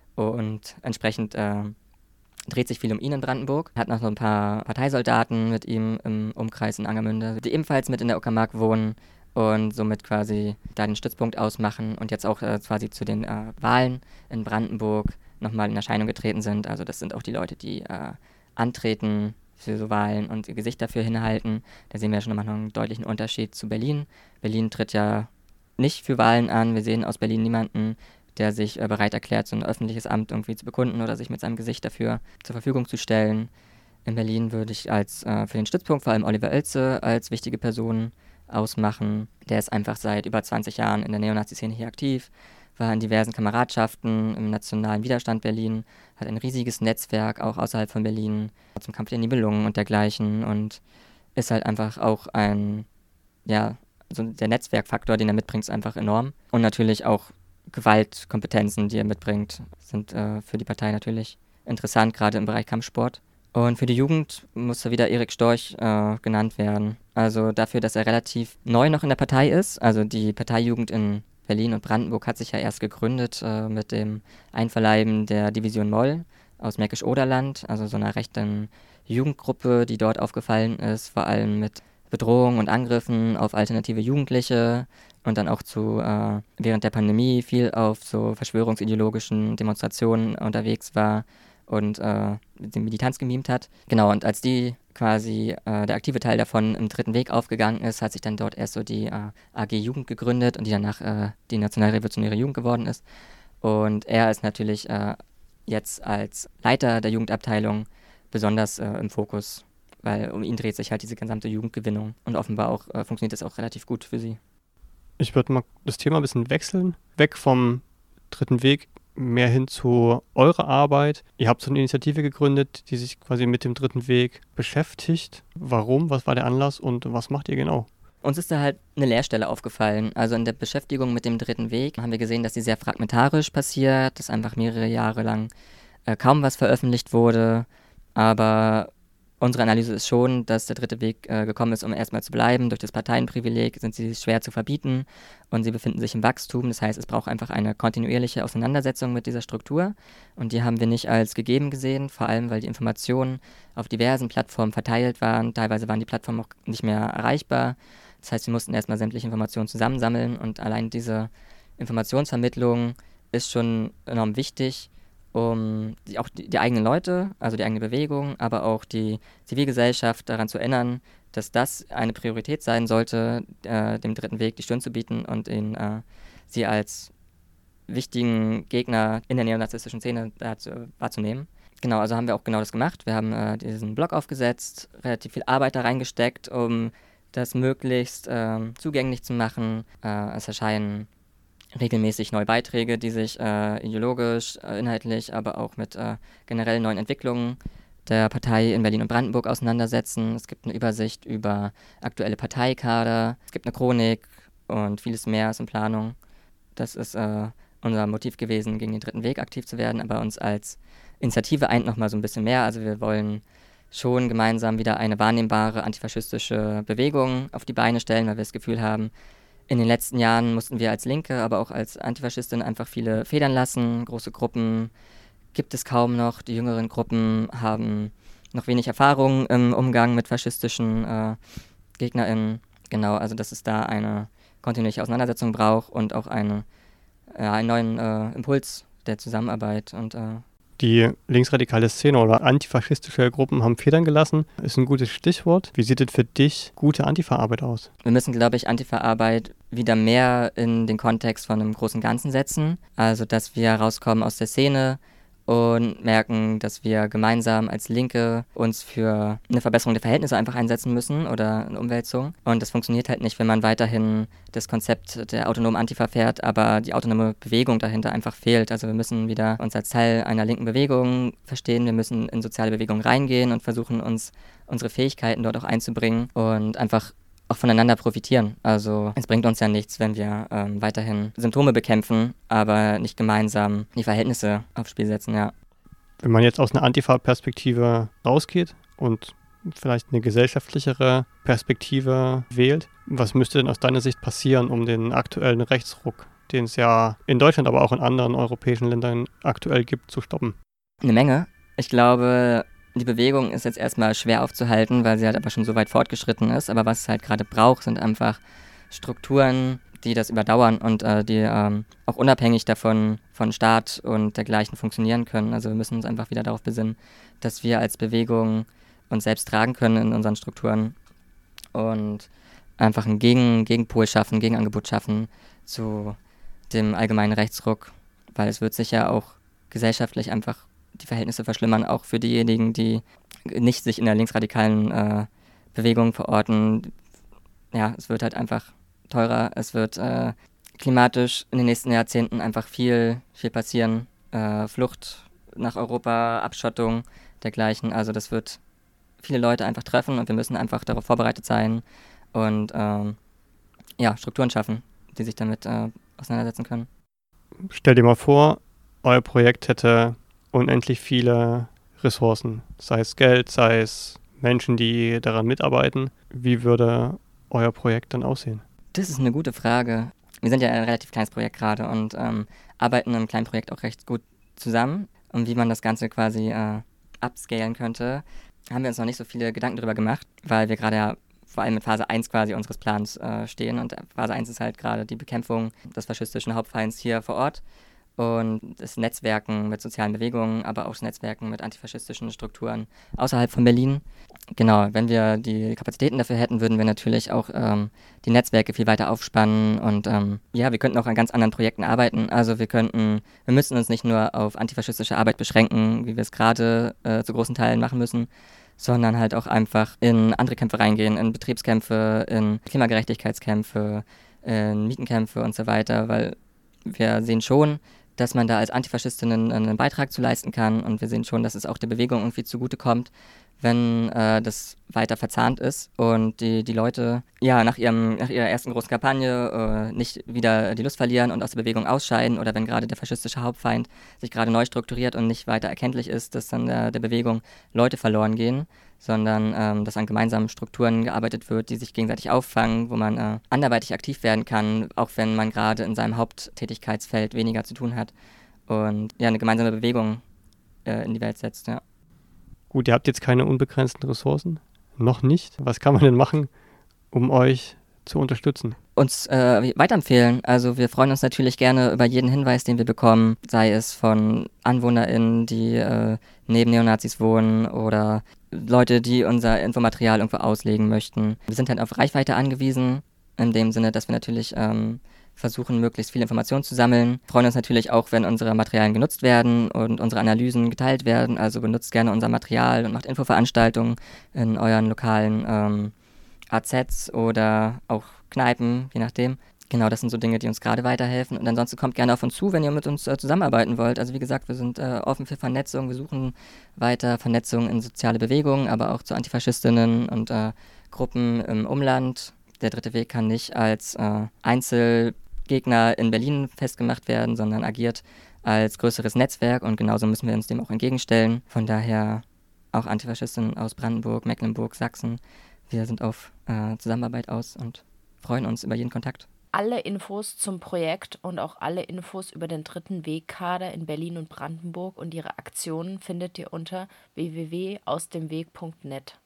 Und entsprechend äh, dreht sich viel um ihn in Brandenburg. Hat noch so ein paar Parteisoldaten mit ihm im Umkreis in Angermünde, die ebenfalls mit in der Uckermark wohnen und somit quasi da den Stützpunkt ausmachen und jetzt auch äh, quasi zu den äh, Wahlen in Brandenburg nochmal in Erscheinung getreten sind. Also das sind auch die Leute, die äh, antreten für so Wahlen und ihr Gesicht dafür hinhalten. Da sehen wir ja schon nochmal einen deutlichen Unterschied zu Berlin. Berlin tritt ja nicht für Wahlen an. Wir sehen aus Berlin niemanden, der sich äh, bereit erklärt, so ein öffentliches Amt irgendwie zu bekunden oder sich mit seinem Gesicht dafür zur Verfügung zu stellen. In Berlin würde ich als äh, für den Stützpunkt vor allem Oliver Oelze als wichtige Person ausmachen. Der ist einfach seit über zwanzig Jahren in der Neonazi-Szene hier aktiv, war in diversen Kameradschaften im nationalen Widerstand Berlin, hat ein riesiges Netzwerk auch außerhalb von Berlin zum Kampf der Nibelungen und dergleichen und ist halt einfach auch ein, ja, so der Netzwerkfaktor, den er mitbringt, ist einfach enorm. Und natürlich auch Gewaltkompetenzen, die er mitbringt, sind äh, für die Partei natürlich interessant, gerade im Bereich Kampfsport. Und für die Jugend muss da wieder Erik Storch äh, genannt werden. Also dafür, dass er relativ neu noch in der Partei ist, also die Parteijugend in Berlin und Brandenburg hat sich ja erst gegründet äh, mit dem Einverleiben der Division Moll aus Märkisch-Oderland, also so einer rechten Jugendgruppe, die dort aufgefallen ist, vor allem mit Bedrohungen und Angriffen auf alternative Jugendliche und dann auch zu äh, während der Pandemie viel auf so verschwörungsideologischen Demonstrationen unterwegs war und äh, die Militanz gemimt hat. Genau, und als die quasi äh, der aktive Teil davon im Dritten Weg aufgegangen ist, hat sich dann dort erst so die äh, A G Jugend gegründet und die danach äh, die Nationalrevolutionäre Jugend geworden ist. Und er ist natürlich äh, jetzt als Leiter der Jugendabteilung besonders äh, im Fokus, weil um ihn dreht sich halt diese gesamte Jugendgewinnung und offenbar auch äh, funktioniert das auch relativ gut für sie. Ich würde mal das Thema ein bisschen wechseln, weg vom Dritten Weg, mehr hin zu eurer Arbeit. Ihr habt so eine Initiative gegründet, die sich quasi mit dem Dritten Weg beschäftigt. Warum? Was war der Anlass und was macht ihr genau? Uns ist da halt eine Leerstelle aufgefallen. Also in der Beschäftigung mit dem Dritten Weg haben wir gesehen, dass sie sehr fragmentarisch passiert, dass einfach mehrere Jahre lang äh, kaum was veröffentlicht wurde. Aber unsere Analyse ist schon, dass der Dritte Weg äh, gekommen ist, um erstmal zu bleiben. Durch das Parteienprivileg sind sie schwer zu verbieten und sie befinden sich im Wachstum. Das heißt, es braucht einfach eine kontinuierliche Auseinandersetzung mit dieser Struktur. Und die haben wir nicht als gegeben gesehen, vor allem, weil die Informationen auf diversen Plattformen verteilt waren. Teilweise waren die Plattformen auch nicht mehr erreichbar. Das heißt, wir mussten erstmal sämtliche Informationen zusammensammeln und allein diese Informationsvermittlung ist schon enorm wichtig, um die, auch die, die eigenen Leute, also die eigene Bewegung, aber auch die Zivilgesellschaft daran zu erinnern, dass das eine Priorität sein sollte, äh, dem Dritten Weg die Stirn zu bieten und ihn, äh, sie als wichtigen Gegner in der neonazistischen Szene dazu, wahrzunehmen. Genau, also haben wir auch genau das gemacht. Wir haben äh, diesen Blog aufgesetzt, relativ viel Arbeit da reingesteckt, um das möglichst äh, zugänglich zu machen. Äh, es erscheinen regelmäßig neue Beiträge, die sich äh, ideologisch, äh, inhaltlich, aber auch mit äh, generell neuen Entwicklungen der Partei in Berlin und Brandenburg auseinandersetzen. Es gibt eine Übersicht über aktuelle Parteikader, es gibt eine Chronik und vieles mehr ist in Planung. Das ist äh, unser Motiv gewesen, gegen den Dritten Weg aktiv zu werden, aber uns als Initiative eint noch mal so ein bisschen mehr. Also wir wollen schon gemeinsam wieder eine wahrnehmbare antifaschistische Bewegung auf die Beine stellen, weil wir das Gefühl haben, in den letzten Jahren mussten wir als Linke, aber auch als Antifaschistin einfach viele federn lassen. Große Gruppen gibt es kaum noch. Die jüngeren Gruppen haben noch wenig Erfahrung im Umgang mit faschistischen äh, GegnerInnen. Genau, also dass es da eine kontinuierliche Auseinandersetzung braucht und auch eine, äh, einen neuen äh, Impuls der Zusammenarbeit. Und äh, Die linksradikale Szene oder antifaschistische Gruppen haben Federn gelassen, ist ein gutes Stichwort. Wie sieht es für dich gute Antifa-Arbeit aus? Wir müssen, glaube ich, Antifa-Arbeit wieder mehr in den Kontext von einem großen Ganzen setzen. Also, dass wir rauskommen aus der Szene und merken, dass wir gemeinsam als Linke uns für eine Verbesserung der Verhältnisse einfach einsetzen müssen oder eine Umwälzung. Und das funktioniert halt nicht, wenn man weiterhin das Konzept der autonomen Antifa fährt, aber die autonome Bewegung dahinter einfach fehlt. Also wir müssen wieder uns als Teil einer linken Bewegung verstehen, wir müssen in soziale Bewegungen reingehen und versuchen, uns unsere Fähigkeiten dort auch einzubringen und einfach auch voneinander profitieren. Also es bringt uns ja nichts, wenn wir ähm, weiterhin Symptome bekämpfen, aber nicht gemeinsam die Verhältnisse aufs Spiel setzen, ja. Wenn man jetzt aus einer Antifa-Perspektive rausgeht und vielleicht eine gesellschaftlichere Perspektive wählt, was müsste denn aus deiner Sicht passieren, um den aktuellen Rechtsruck, den es ja in Deutschland, aber auch in anderen europäischen Ländern aktuell gibt, zu stoppen? Eine Menge. Ich glaube, die Bewegung ist jetzt erstmal schwer aufzuhalten, weil sie halt aber schon so weit fortgeschritten ist. Aber was es halt gerade braucht, sind einfach Strukturen, die das überdauern und äh, die ähm, auch unabhängig davon von Staat und dergleichen funktionieren können. Also wir müssen uns einfach wieder darauf besinnen, dass wir als Bewegung uns selbst tragen können in unseren Strukturen und einfach einen Gegen- Gegenpol schaffen, Gegenangebot schaffen zu dem allgemeinen Rechtsruck, weil es wird sicher auch gesellschaftlich einfach die Verhältnisse verschlimmern, auch für diejenigen, die nicht sich in der linksradikalen äh, Bewegung verorten. Ja, es wird halt einfach teurer, es wird äh, klimatisch in den nächsten Jahrzehnten einfach viel, viel passieren. Äh, Flucht nach Europa, Abschottung, dergleichen. Also das wird viele Leute einfach treffen und wir müssen einfach darauf vorbereitet sein und ähm, ja, Strukturen schaffen, die sich damit äh, auseinandersetzen können. Stell dir mal vor, euer Projekt hätte unendlich viele Ressourcen, sei es Geld, sei es Menschen, die daran mitarbeiten. Wie würde euer Projekt dann aussehen? Das ist eine gute Frage. Wir sind ja ein relativ kleines Projekt gerade und ähm, arbeiten in einem kleinen Projekt auch recht gut zusammen. Und wie man das Ganze quasi äh, upscalen könnte, haben wir uns noch nicht so viele Gedanken darüber gemacht, weil wir gerade ja vor allem in Phase eins quasi unseres Plans äh, stehen. Und Phase eins ist halt gerade die Bekämpfung des faschistischen Hauptfeinds hier vor Ort. Und das Netzwerken mit sozialen Bewegungen, aber auch das Netzwerken mit antifaschistischen Strukturen außerhalb von Berlin. Genau, wenn wir die Kapazitäten dafür hätten, würden wir natürlich auch ähm, die Netzwerke viel weiter aufspannen und ähm, ja, wir könnten auch an ganz anderen Projekten arbeiten. Also wir könnten, wir müssen uns nicht nur auf antifaschistische Arbeit beschränken, wie wir es gerade äh, zu großen Teilen machen müssen, sondern halt auch einfach in andere Kämpfe reingehen, in Betriebskämpfe, in Klimagerechtigkeitskämpfe, in Mietenkämpfe und so weiter, weil wir sehen schon, dass man da als Antifaschistinnen einen Beitrag zu leisten kann und wir sehen schon, dass es auch der Bewegung irgendwie zugutekommt, wenn äh, das weiter verzahnt ist und die, die Leute ja nach ihrem nach ihrer ersten großen Kampagne äh, nicht wieder die Lust verlieren und aus der Bewegung ausscheiden oder wenn gerade der faschistische Hauptfeind sich gerade neu strukturiert und nicht weiter erkenntlich ist, dass dann der, der Bewegung Leute verloren gehen, sondern ähm, dass an gemeinsamen Strukturen gearbeitet wird, die sich gegenseitig auffangen, wo man äh, anderweitig aktiv werden kann, auch wenn man gerade in seinem Haupttätigkeitsfeld weniger zu tun hat und ja, eine gemeinsame Bewegung äh, in die Welt setzt, ja. Gut, ihr habt jetzt keine unbegrenzten Ressourcen, noch nicht. Was kann man denn machen, um euch zu unterstützen? Uns äh, weiterempfehlen. Also wir freuen uns natürlich gerne über jeden Hinweis, den wir bekommen, sei es von AnwohnerInnen, die äh, neben Neonazis wohnen oder Leute, die unser Infomaterial irgendwo auslegen möchten. Wir sind halt auf Reichweite angewiesen, in dem Sinne, dass wir natürlich ähm, versuchen, möglichst viel Informationen zu sammeln. Wir freuen uns natürlich auch, wenn unsere Materialien genutzt werden und unsere Analysen geteilt werden. Also benutzt gerne unser Material und macht Infoveranstaltungen in euren lokalen ähm, A Zs oder auch Kneipen, je nachdem. Genau, das sind so Dinge, die uns gerade weiterhelfen. Und ansonsten kommt gerne auf uns zu, wenn ihr mit uns äh, zusammenarbeiten wollt. Also wie gesagt, wir sind äh, offen für Vernetzung. Wir suchen weiter Vernetzung in soziale Bewegungen, aber auch zu Antifaschistinnen und äh, Gruppen im Umland. Der dritte Weg kann nicht als äh, Einzelgegner in Berlin festgemacht werden, sondern agiert als größeres Netzwerk und genauso müssen wir uns dem auch entgegenstellen. Von daher auch Antifaschistinnen aus Brandenburg, Mecklenburg, Sachsen. Wir sind auf äh, Zusammenarbeit aus und freuen uns über jeden Kontakt. Alle Infos zum Projekt und auch alle Infos über den dritten Weg-Kader in Berlin und Brandenburg und ihre Aktionen findet ihr unter w w w punkt aus dem weg punkt net.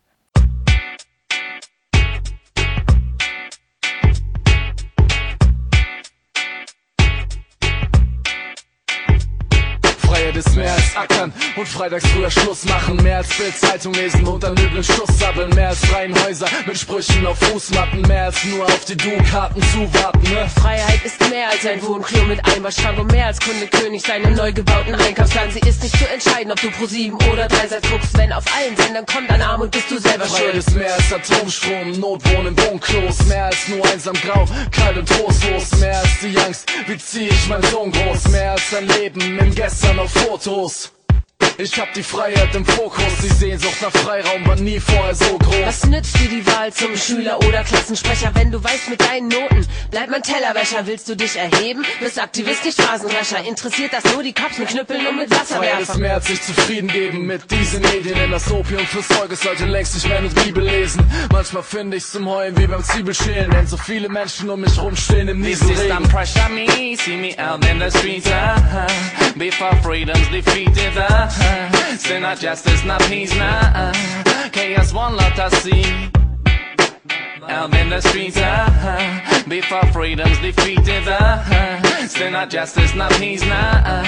Des Meeres ackern und freitags früher Schluss machen. Mehr als Bild-Zeitung lesen und an üblen Schuss sabbeln. Mehr als Reihenhäuser mit Sprüchen auf Fußmatten. Mehr als nur auf die Du-Karten zuwarten, ne? Freiheit ist mehr als ein Wohnklo mit Eimerschrank und mehr als Kunde König seinem neu gebauten Einkaufsland. Sie ist nicht zu entscheiden, ob du Pro sieben oder drei Sat guckst. Wenn auf allen Sendern kommt ein Arm und bist du selber schuld. Freiheit ist mehr als Atomstrom, Notwohnen, Wohnklos. Mehr als nur einsam grau, kalt und trostlos. Mehr als die Angst, wie zieh ich mein Sohn groß. Mehr als dein Leben im Gestern auf Fotos. Ich hab die Freiheit im Fokus, die Sehnsucht nach Freiraum war nie vorher so groß. Was nützt dir die Wahl zum Schüler oder Klassensprecher, wenn du weißt, mit deinen Noten bleibt man Tellerwäscher? Willst du dich erheben? Bist Aktivist, nicht Phrasendrescher. Interessiert das nur die Cops mit Knüppeln und mit Wasserwerfern? Freiheit ist mehr als sich zufrieden geben mit diesen Medien, denn das Opium fürs Volk ist sollte längst nicht mehr mit Bibel lesen. Manchmal finde ich's zum Heulen wie beim Zwiebelschälen, denn so viele Menschen um mich rumstehen im Nieselregen. This system pressure me, see me out in the streets, uh, before freedom's defeated, uh, still not justice, not peace, nah, uh, chaos won't let us see. Out in the streets, uh, before freedom's defeated, uh, still not justice, not peace, nah, uh.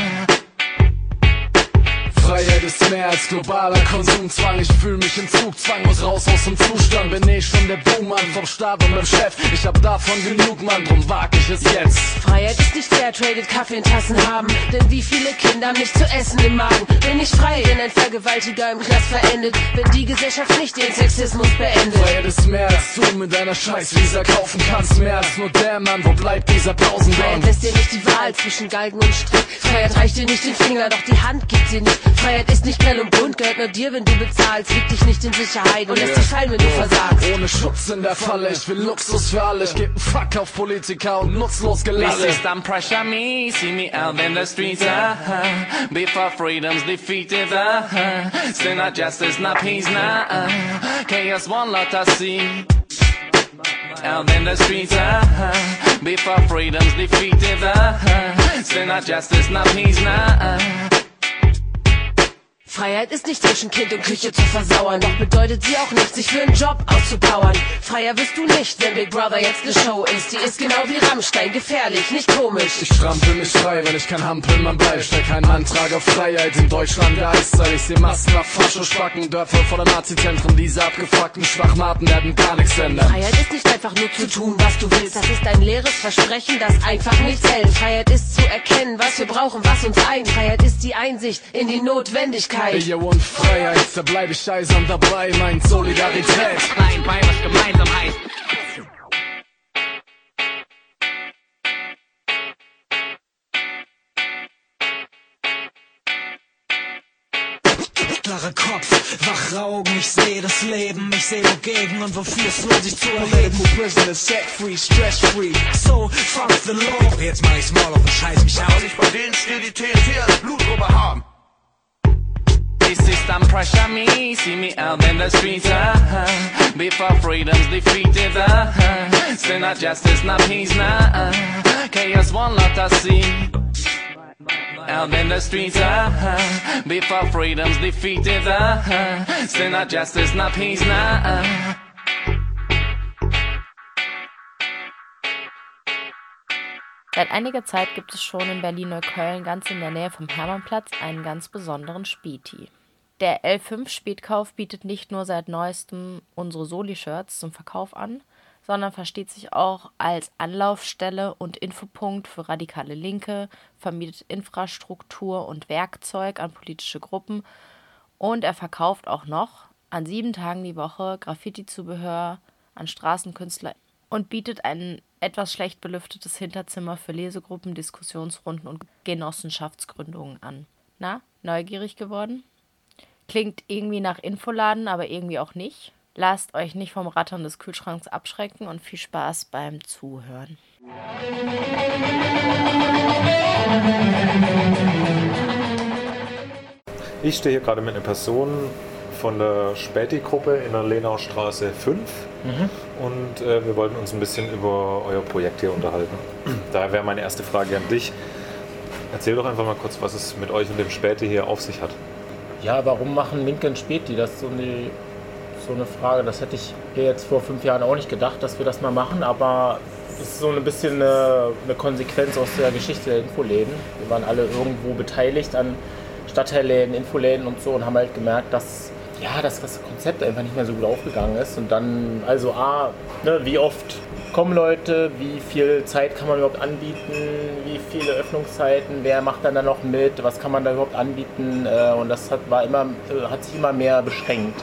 Freiheit ist mehr als globaler Konsumzwang. Ich fühl mich in Zugzwang, muss raus aus dem Zustand. Bin eh schon der Buhmann vom Staat und beim Chef. Ich hab davon genug, Mann, drum wag ich es jetzt. Freiheit ist nicht fair-traded, Kaffee in Tassen haben. Denn wie viele Kinder haben nicht zu essen im Magen. Bin ich frei, wenn ein Vergewaltiger im Knast verendet. Wenn die Gesellschaft nicht den Sexismus beendet. Freiheit ist mehr als du mit deiner Scheiß-Visa kaufen kannst. Mehr als nur der Mann, wo bleibt dieser Pausenband? Freiheit lässt dir nicht die Wahl zwischen Galgen und Strick. Freiheit reicht dir nicht den Finger, doch die Hand gibt sie nicht. Freiheit ist nicht grell und bunt, gehört nur dir, wenn du bezahlst. Wiegt dich nicht in Sicherheit und lässt dich fallen, wenn du versagst. Ohne Schutz in der Falle, ich will Luxus für alle. Ich geb einen Fuck auf Politiker und nutzlos Gelalle. This system pressure me, see me out in the streets, uh, before freedom's defeated, uh, still not justice, not peace, nah, uh, chaos won't let us see. Out in the streets, uh, before freedom's defeated, uh, still not justice, not peace, nah, uh. Freiheit ist nicht zwischen Kind und Küche zu versauern, doch bedeutet sie auch nicht, sich für einen Job auszupowern. Freier wirst du nicht, wenn Big Brother jetzt ne Show ist. Die ist genau wie Rammstein, gefährlich, nicht komisch. Ich strampel mich frei, wenn ich kein Hampelmann bleib. Stell keinen Antrag auf Freiheit in Deutschland der Eiszeit. Ich seh Massen nach Fascho-Spacken, Dörfer voller Nazi-Zentren. Diese abgefuckten Schwachmaten werden gar nichts ändern. Freiheit ist nicht einfach nur zu tun, was du willst. Das ist ein leeres Versprechen, das einfach nichts hält. Freiheit ist zu erkennen, was wir brauchen, was uns eint. Freiheit ist die Einsicht in die Notwendigkeit. Ja, und Freiheit, da bleib ich eisern dabei, meint Solidarität. Nein, bei was gemeinsam heißt. Klare Kopf, wache Augen, ich sehe das Leben, ich sehe wogegen und wofür es lohnt sich zu erleben. Prisoner, set free, stress free. So, fuck the law. Doch jetzt mach ich's mal auf und scheiß mich aus. Weil ich bei denen still die T N T als Blutgruppe haben. This system pressure me, see me out in the streets, uh, before freedom's defeated, uh, still not justice, not peace, nah, uh, chaos won't let us see. Out in the streets, uh, before freedom's defeated, uh, still not justice, not peace, nah, uh. Seit einiger Zeit gibt es schon in Berlin-Neukölln, ganz in der Nähe vom Hermannplatz, einen ganz besonderen Späti. Der L fünf Spätkauf bietet nicht nur seit neuestem unsere Soli-Shirts zum Verkauf an, sondern versteht sich auch als Anlaufstelle und Infopunkt für radikale Linke, vermietet Infrastruktur und Werkzeug an politische Gruppen und er verkauft auch noch an sieben Tagen die Woche Graffiti-Zubehör an Straßenkünstler und bietet ein etwas schlecht belüftetes Hinterzimmer für Lesegruppen, Diskussionsrunden und Genossenschaftsgründungen an. Na, neugierig geworden? Klingt irgendwie nach Infoladen, aber irgendwie auch nicht. Lasst euch nicht vom Rattern des Kühlschranks abschrecken und viel Spaß beim Zuhören. Ich stehe hier gerade mit einer Person von der Späti-Gruppe in der Lenaustraße fünf mhm. und äh, wir wollten uns ein bisschen über euer Projekt hier unterhalten. Daher wäre meine erste Frage an dich. Erzähl doch einfach mal kurz, was es mit euch und dem Späti hier auf sich hat. Ja, warum machen Linke ein Späti? Das ist so eine, so eine Frage. Das hätte ich jetzt vor fünf Jahren auch nicht gedacht, dass wir das mal machen, aber es ist so ein bisschen eine, eine Konsequenz aus der Geschichte der Infoläden. Wir waren alle irgendwo beteiligt an Stadtteilläden, Infoläden und so und haben halt gemerkt, dass ja, dass das Konzept einfach nicht mehr so gut aufgegangen ist. Und dann, also A, ne, wie oft kommen Leute, wie viel Zeit kann man überhaupt anbieten, wie viele Öffnungszeiten, wer macht dann da noch mit, was kann man da überhaupt anbieten, und das hat, war immer, hat sich immer mehr beschränkt.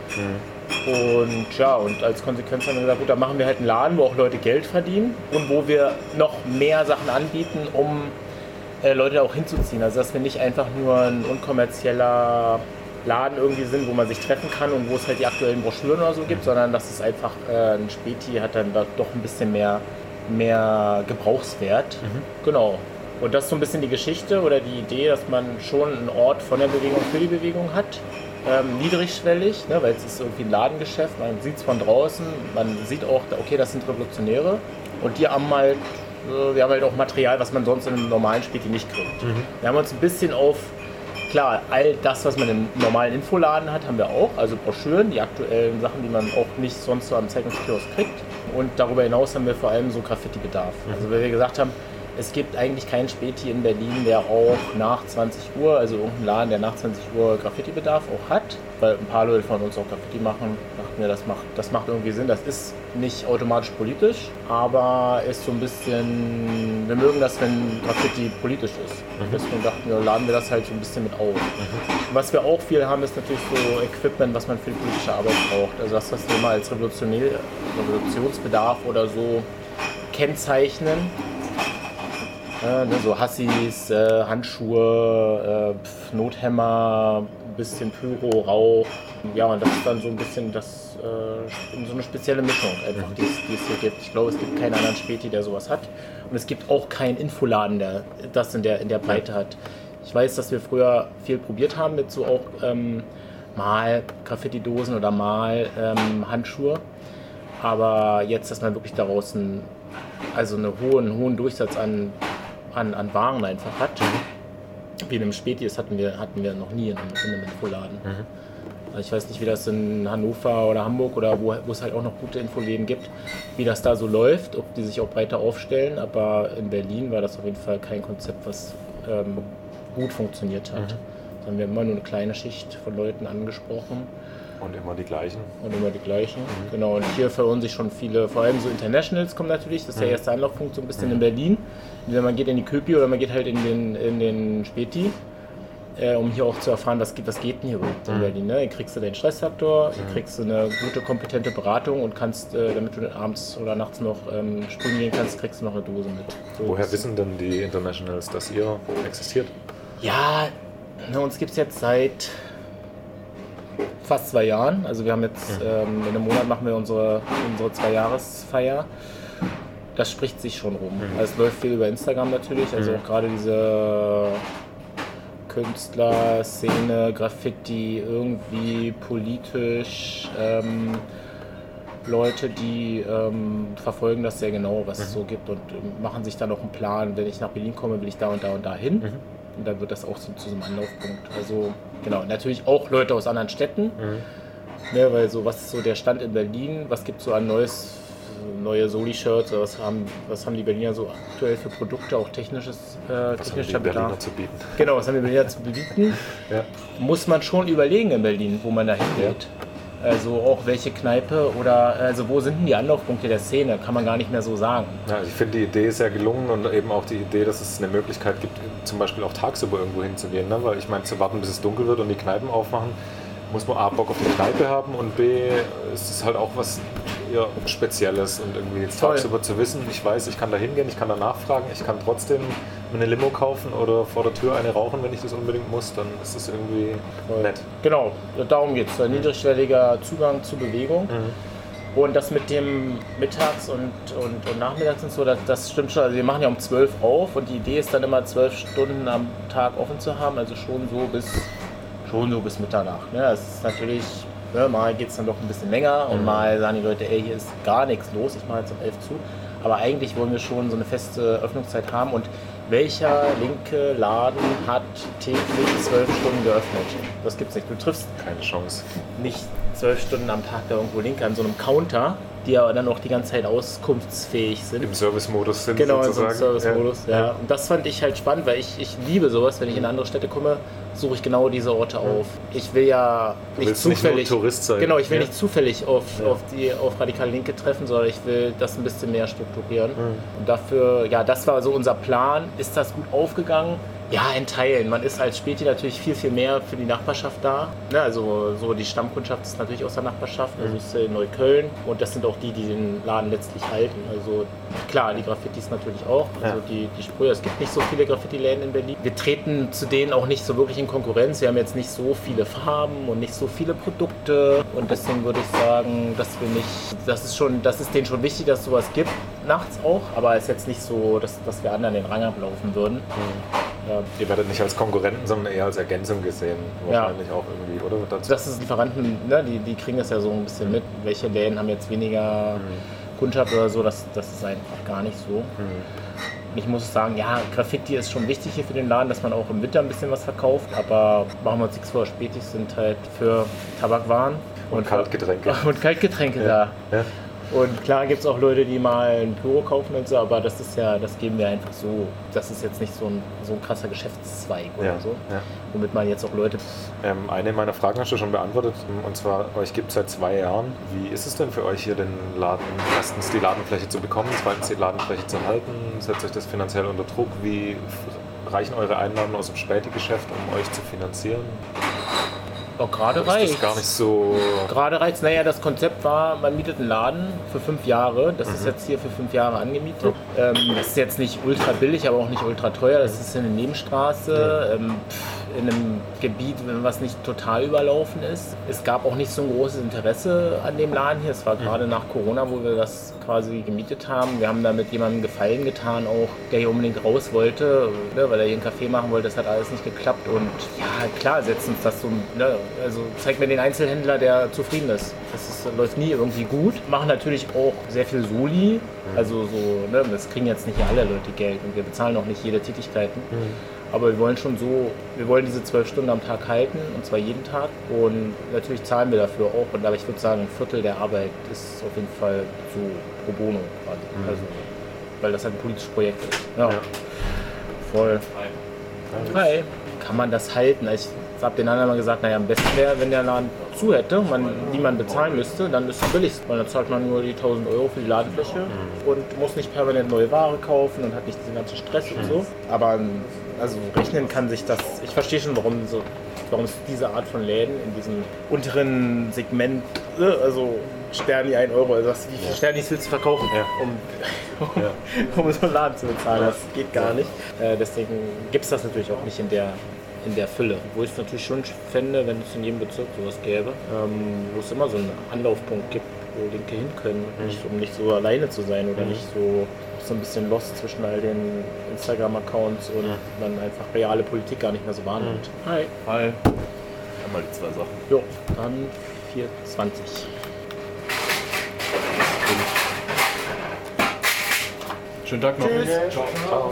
Mhm. Und ja, und als Konsequenz haben wir gesagt, gut, dann machen wir halt einen Laden, wo auch Leute Geld verdienen und wo wir noch mehr Sachen anbieten, um äh, Leute auch hinzuziehen. Also dass wir nicht einfach nur ein unkommerzieller Laden irgendwie sind, wo man sich treffen kann und wo es halt die aktuellen Broschüren oder so gibt, sondern dass es einfach äh, ein Späti hat dann da doch ein bisschen mehr, mehr Gebrauchswert. Mhm. Genau. Und das ist so ein bisschen die Geschichte oder die Idee, dass man schon einen Ort von der Bewegung für die Bewegung hat. Ähm, niedrigschwellig, ne, weil es ist irgendwie ein Ladengeschäft, man sieht es von draußen, man sieht auch, okay, das sind Revolutionäre und die haben halt, äh, wir haben halt auch Material, was man sonst in einem normalen Späti nicht kriegt. Mhm. Wir haben uns ein bisschen auf Klar, all das, was man im normalen Infoladen hat, haben wir auch. Also Broschüren, die aktuellen Sachen, die man auch nicht sonst so am Zeitungskiosk kriegt. Und darüber hinaus haben wir vor allem so Graffiti-Bedarf. Also weil wir gesagt haben, es gibt eigentlich keinen Späti in Berlin, der auch nach zwanzig Uhr, also irgendein Laden, der nach zwanzig Uhr Graffiti-Bedarf auch hat. Weil ein paar Leute von uns auch Graffiti machen, dachten wir, das macht, das macht irgendwie Sinn. Das ist nicht automatisch politisch, aber ist so ein bisschen, wir mögen das, wenn Graffiti politisch ist. Mhm. Deswegen dachten wir, laden wir das halt so ein bisschen mit auf. Mhm. Was wir auch viel haben, ist natürlich so Equipment, was man für die politische Arbeit braucht. Also das, was wir mal als Revolutionär, Revolutionsbedarf oder so kennzeichnen. Äh, ne, so Hassis, äh, Handschuhe, äh, Nothämmer, ein bisschen Pyro, Rauch. Ja, und das ist dann so ein bisschen das, äh, so eine spezielle Mischung, einfach, die, es, die es hier gibt. Ich glaube, es gibt keinen anderen Späti, der sowas hat. Und es gibt auch keinen Infoladen, der das in der, in der Breite hat. Ich weiß, dass wir früher viel probiert haben mit so auch ähm, mal Graffiti-Dosen oder mal ähm, Handschuhe. Aber jetzt, dass man wirklich daraus einen, also einen hohen, hohen Durchsatz an An, an Waren einfach hat. Mhm. Wie in einem Späti, das hatten wir, hatten wir noch nie in einem, in einem Infoladen. Mhm. Also ich weiß nicht, wie das in Hannover oder Hamburg oder wo, wo es halt auch noch gute Infoläden gibt, wie das da so läuft, ob die sich auch breiter aufstellen. Aber in Berlin war das auf jeden Fall kein Konzept, was ähm, gut funktioniert hat. Mhm. Da haben wir immer nur eine kleine Schicht von Leuten angesprochen. Und immer die gleichen. Und immer die gleichen, mhm. genau. Und hier verirren sich schon viele, vor allem so Internationals kommen natürlich, das ist der erste Anlaufpunkt so ein bisschen mhm. in Berlin. Entweder man geht in die Köpi oder man geht halt in den, in den Späti, äh, um hier auch zu erfahren, was geht, was geht denn hier überhaupt in mhm. Berlin. Ne? Hier kriegst du deinen Stressfaktor, hier mhm. kriegst du eine gute, kompetente Beratung und kannst, äh, damit du abends oder nachts noch ähm, springen gehen kannst, kriegst du noch eine Dose mit. So Woher wissen denn die Internationals, dass ihr existiert? Ja, ne, uns gibt es jetzt seit fast zwei Jahren. Also wir haben jetzt, ähm, in einem Monat machen wir unsere, unsere Zwei-Jahres-Feier. Das spricht sich schon rum. Mhm. Also es läuft viel über Instagram natürlich, also mhm. auch gerade diese Künstler-Szene, Graffiti, irgendwie politisch, ähm, Leute, die ähm, verfolgen das sehr genau, was mhm. es so gibt und äh, machen sich dann auch einen Plan, wenn ich nach Berlin komme, will ich da und da und da hin. Mhm. Und dann wird das auch so, zu so einem Anlaufpunkt. Also genau, natürlich auch Leute aus anderen Städten, mhm. ne, weil so, was ist so der Stand in Berlin, was gibt es so an neues, neue Soli-Shirts, was haben, was haben die Berliner so aktuell für Produkte, auch technisches, äh, was technischer haben die Berliner Bedarf. Zu bieten. Genau, was haben die Berliner zu bieten? Ja. Muss man schon überlegen in Berlin, wo man da hingeht. Also auch welche Kneipe oder also wo sind denn die Anlaufpunkte der Szene, kann man gar nicht mehr so sagen. Ja, also ich finde die Idee sehr gelungen und eben auch die Idee, dass es eine Möglichkeit gibt, zum Beispiel auch tagsüber irgendwo hinzugehen. Ne? Weil ich meine, zu warten, bis es dunkel wird und die Kneipen aufmachen, muss man A, Bock auf die Kneipe haben und B, ist es halt auch was eher Spezielles und irgendwie jetzt tagsüber zu wissen, ich weiß, ich kann da hingehen, ich kann da nachfragen, ich kann trotzdem eine Limo kaufen oder vor der Tür eine rauchen, wenn ich das unbedingt muss, dann ist das irgendwie Voll. nett. Genau, darum geht es, ein niedrigschwelliger Zugang zur Bewegung. Mhm. Und das mit dem Mittags- und, und, und Nachmittags und so, das, das stimmt schon. Also wir machen ja um zwölf auf und die Idee ist dann immer zwölf Stunden am Tag offen zu haben, also schon so bis, schon so bis Mitternacht. Ne? Das ist natürlich, ne, mal geht es dann doch ein bisschen länger und mhm. mal sagen die Leute, ey, hier ist gar nichts los, ich mache jetzt um elf zu. Aber eigentlich wollen wir schon so eine feste Öffnungszeit haben und welcher linke Laden hat täglich zwölf Stunden geöffnet? Das gibt's nicht. Du triffst keine Chance. Nicht zwölf Stunden am Tag da irgendwo Linke an so einem Counter, die aber dann auch die ganze Zeit auskunftsfähig sind. Im Service-Modus sind genau, sozusagen. Genau, im Service-Modus, ja. ja. Und das fand ich halt spannend, weil ich, ich liebe sowas, wenn ich in andere Städte komme, suche ich genau diese Orte auf. Ich will ja nicht zufällig, nicht nur Tourist sein. Genau, ich will ja. nicht zufällig auf, ja. auf die auf radikale Linke treffen, sondern ich will das ein bisschen mehr strukturieren. Mhm. Und dafür, ja, das war so unser Plan. Ist das gut aufgegangen? Ja, in Teilen. Man ist als Späti natürlich viel, viel mehr für die Nachbarschaft da. Ne, also so die Stammkundschaft ist natürlich aus der Nachbarschaft, also ist in Neukölln. Und das sind auch die, die den Laden letztlich halten. Also klar, die Graffitis natürlich auch. Also ja. die, die Sprüher. Es gibt nicht so viele Graffiti-Läden in Berlin. Wir treten zu denen auch nicht so wirklich in Konkurrenz. Wir haben jetzt nicht so viele Farben und nicht so viele Produkte. Und deswegen würde ich sagen, dass wir nicht, das ist schon, das ist denen schon wichtig, dass es sowas gibt. Nachts auch, aber es ist jetzt nicht so, dass, dass wir anderen den Rang ablaufen würden. Mhm. Ja. Ihr werdet nicht als Konkurrenten, sondern eher als Ergänzung gesehen. Wahrscheinlich ja. auch irgendwie, oder? Dazu. Das ist Lieferanten, ne, die, die kriegen das ja so ein bisschen mit. Welche Läden haben jetzt weniger mhm. Kundschaft oder so, das, das ist einfach gar nicht so. Mhm. Ich muss sagen, ja, Graffiti ist schon wichtig hier für den Laden, dass man auch im Winter ein bisschen was verkauft, aber machen wir uns nichts vor, Spätis sind halt für Tabakwaren und, und Kaltgetränke. Und Kaltgetränke ja. da. Ja. Und klar gibt es auch Leute, die mal ein Pyro kaufen und so, aber das ist ja, das geben wir einfach so. Das ist jetzt nicht so ein, so ein krasser Geschäftszweig oder ja, so, ja. womit man jetzt auch Leute... Ähm, eine meiner Fragen hast du schon beantwortet, und zwar, euch gibt es seit zwei Jahren. Wie ist es denn für euch hier, den Laden, erstens die Ladenfläche zu bekommen, zweitens die Ladenfläche zu halten? Setzt euch das finanziell unter Druck? Wie reichen eure Einnahmen aus dem Späti-Geschäft, um euch zu finanzieren? Oh, gerade reicht. Das ist gar nicht so. Gerade reicht. Naja, das Konzept war, man mietet einen Laden für fünf Jahre. Das mhm. ist jetzt hier für fünf Jahre angemietet. Mhm. Ähm, das ist jetzt nicht ultra billig, aber auch nicht ultra teuer. Das ist in einer Nebenstraße, mhm. ähm, in einem Gebiet, was nicht total überlaufen ist. Es gab auch nicht so ein großes Interesse an dem Laden hier. Es war mhm. gerade nach Corona, wo wir das quasi gemietet haben. Wir haben da mit jemandem Gefallen getan, auch der hier unbedingt raus wollte, ne, weil er hier einen Kaffee machen wollte. Das hat alles nicht geklappt. Und ja, klar, setzt uns das so. Ne, also zeigt mir den Einzelhändler, der zufrieden ist. Das ist, läuft nie irgendwie gut. Machen natürlich auch sehr viel Soli. Mhm. Also so, ne, das kriegen jetzt nicht alle Leute Geld und wir bezahlen auch nicht jede Tätigkeiten. Mhm. Aber wir wollen schon so, wir wollen diese zwölf Stunden am Tag halten, und zwar jeden Tag. Und natürlich zahlen wir dafür auch. Und aber ich würde sagen, ein Viertel der Arbeit ist auf jeden Fall so pro bono quasi. Mhm. Also, weil das halt ein politisches Projekt ist. Ja. Ja. Voll. Hi. Hi. Kann man das halten? Ich habe den anderen mal gesagt, naja, am besten wäre, wenn der Laden zu hätte, man niemand bezahlen müsste, dann ist es billigst, weil dann zahlt man nur die tausend Euro für die Ladenfläche mhm. und muss nicht permanent neue Ware kaufen und hat nicht diesen ganzen Stress mhm. und so. Aber also rechnen kann sich das, ich verstehe schon, warum, so, warum es diese Art von Läden in diesem unteren Segment, also Sterni ein Euro, also wie viele ja. Sternis willst du verkaufen, ja. um, um, ja. um so einen Laden zu bezahlen, das geht gar nicht. Äh, deswegen gibt es das natürlich auch nicht in der in der Fülle. Wo ich es natürlich schon fände, wenn es in jedem Bezirk sowas gäbe, ähm, wo es immer so einen Anlaufpunkt gibt, wo Linke hin können, mhm. nicht, um nicht so alleine zu sein oder mhm. nicht so, so ein bisschen lost zwischen all den Instagram-Accounts und mhm. man einfach reale Politik gar nicht mehr so wahrnimmt. Mhm. Hi. Hi. Einmal die zwei Sachen. Jo, dann vier zwanzig. Schönen Tag noch. Tschüss. Ciao. Ciao.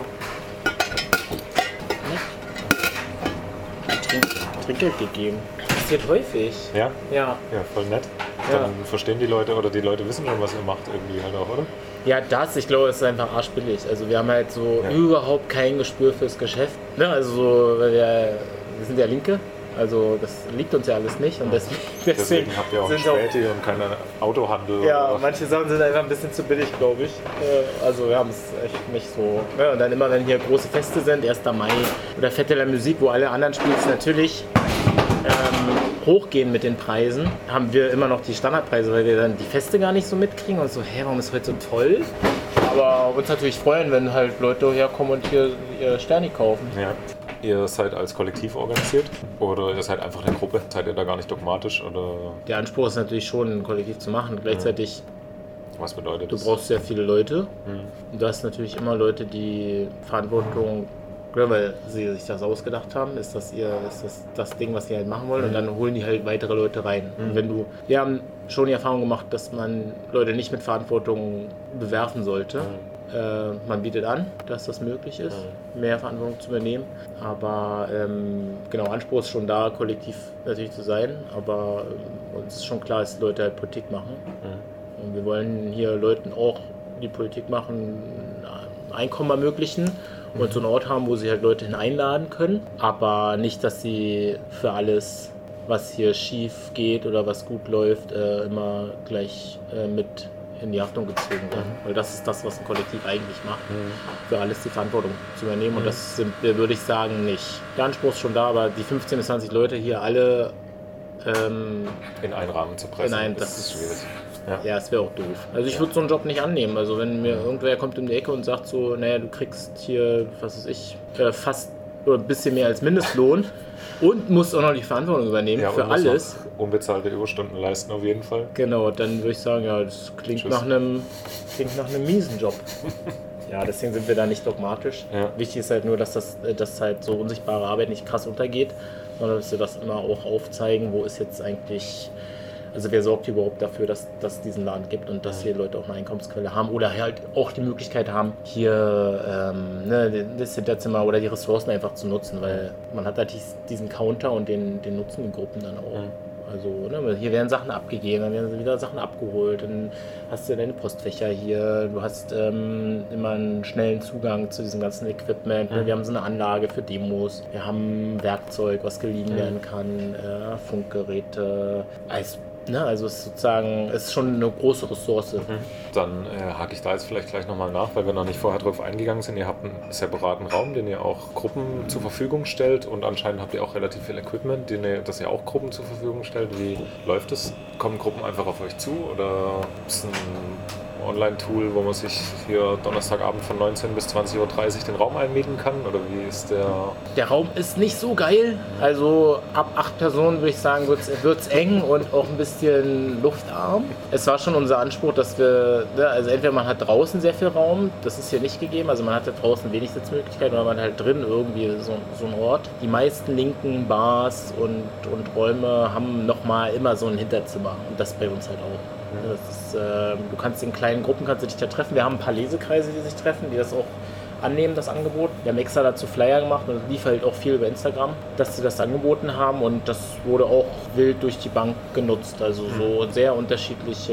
Trinkgeld gegeben. Das passiert häufig. Ja? Ja. Ja, voll nett. Ja. Dann verstehen die Leute oder die Leute wissen schon, was ihr macht irgendwie halt auch, oder? Ja, das, ich glaube, es ist einfach arschbillig. Also wir haben halt so ja. überhaupt kein Gespür fürs Geschäft. Ne? Also so, weil wir, wir sind ja Linke. Also das liegt uns ja alles nicht und deswegen, deswegen, deswegen habt ihr auch ein Späti und keinen Autohandel. Ja, oder? Manche Sachen sind einfach ein bisschen zu billig, glaube ich. Also wir haben es echt nicht so. Ja, und dann immer, wenn hier große Feste sind, erster Mai oder Fête de la Musique, wo alle anderen Spiels natürlich ähm, hochgehen mit den Preisen, haben wir immer noch die Standardpreise, weil wir dann die Feste gar nicht so mitkriegen und so, hä, warum ist heute so toll? Aber uns natürlich freuen, wenn halt Leute herkommen und hier ihr Sterni kaufen. Ja. Ihr seid als Kollektiv organisiert oder ihr seid einfach eine Gruppe? Seid ihr da gar nicht dogmatisch? Oder? Der Anspruch ist natürlich schon, ein Kollektiv zu machen. Gleichzeitig, was bedeutet du das? brauchst sehr viele Leute. Mhm. Und du hast natürlich immer Leute, die Verantwortung Ja, weil sie sich das ausgedacht haben, ist das ihr, ist das das Ding, was sie halt machen wollen, und dann holen die halt weitere Leute rein. Mhm. Und wenn du, wir haben schon die Erfahrung gemacht, dass man Leute nicht mit Verantwortung bewerfen sollte. Mhm. Äh, man bietet an, dass das möglich ist, mhm. mehr Verantwortung zu übernehmen. Aber ähm, genau, Anspruch ist schon da, kollektiv natürlich zu sein. Aber äh, uns ist schon klar, dass die Leute halt Politik machen. Mhm. Und wir wollen hier Leuten auch, die Politik machen, Einkommen ermöglichen mhm. und so einen Ort haben, wo sie halt Leute hin einladen können. Aber nicht, dass sie für alles, was hier schief geht oder was gut läuft, äh, immer gleich äh, mit in die Haftung gezogen werden. Mhm. Weil das ist das, was ein Kollektiv eigentlich macht, mhm. für alles die Verantwortung zu übernehmen. Mhm. Und das sind wir, würde ich sagen, nicht. Der Anspruch ist schon da, aber die fünfzehn bis zwanzig Leute hier alle ähm, in einen Rahmen zu pressen, nein, das ist schwierig. Ja, ja, das wäre auch doof. Also ich ja. würde so einen Job nicht annehmen. Also wenn mir irgendwer kommt um die Ecke und sagt so, naja, du kriegst hier, was weiß ich, äh, fast oder ein bisschen mehr als Mindestlohn und musst auch noch die Verantwortung übernehmen ja, für alles. Unbezahlte Überstunden leisten auf jeden Fall. Genau, dann würde ich sagen, ja, das klingt nach einem, klingt nach einem miesen Job. Ja, deswegen sind wir da nicht dogmatisch. Ja. Wichtig ist halt nur, dass das dass halt so unsichtbare Arbeit nicht krass untergeht, sondern dass wir das immer auch aufzeigen, wo ist jetzt eigentlich, also wer sorgt überhaupt dafür, dass es diesen Laden gibt und dass hier Leute auch eine Einkommensquelle haben oder halt auch die Möglichkeit haben, hier ähm, ne, das Hinterzimmer oder die Ressourcen einfach zu nutzen, weil man hat halt diesen Counter und den, den nutzen die Gruppen dann auch. Mhm. Also ne, hier werden Sachen abgegeben, dann werden wieder Sachen abgeholt, dann hast du deine Postfächer hier, du hast ähm, immer einen schnellen Zugang zu diesem ganzen Equipment. Mhm. Wir haben so eine Anlage für Demos, wir haben Werkzeug, was geliehen mhm. werden kann, äh, Funkgeräte, Eis. Ne, also es ist sozusagen, es ist schon eine große Ressource. Mhm. Dann äh, hake ich da jetzt vielleicht gleich nochmal nach, weil wir noch nicht vorher drauf eingegangen sind. Ihr habt einen separaten Raum, den ihr auch Gruppen zur Verfügung stellt, und anscheinend habt ihr auch relativ viel Equipment, den ihr, das ihr auch Gruppen zur Verfügung stellt. Wie läuft es? Kommen Gruppen einfach auf euch zu oder ist es ein Online-Tool, wo man sich hier Donnerstagabend von neunzehn bis zwanzig Uhr dreißig den Raum einmieten kann? Oder wie ist der? Der Raum ist nicht so geil. Also ab acht Personen würde ich sagen, wird es eng und auch ein bisschen luftarm. Es war schon unser Anspruch, dass wir, also entweder man hat draußen sehr viel Raum, das ist hier nicht gegeben, also man hat ja draußen wenig Sitzmöglichkeiten, oder man hat halt drin irgendwie so, so einen Ort. Die meisten linken Bars und, und Räume haben nochmal immer so ein Hinterzimmer, und das bei uns halt auch. Das ist, äh, du kannst in kleinen Gruppen kannst du dich da treffen. Wir haben ein paar Lesekreise, die sich treffen, die das auch annehmen, das Angebot. Wir haben extra dazu Flyer gemacht, und es lief halt auch viel über Instagram, dass sie das angeboten haben, und das wurde auch wild durch die Bank genutzt. Also so sehr unterschiedliche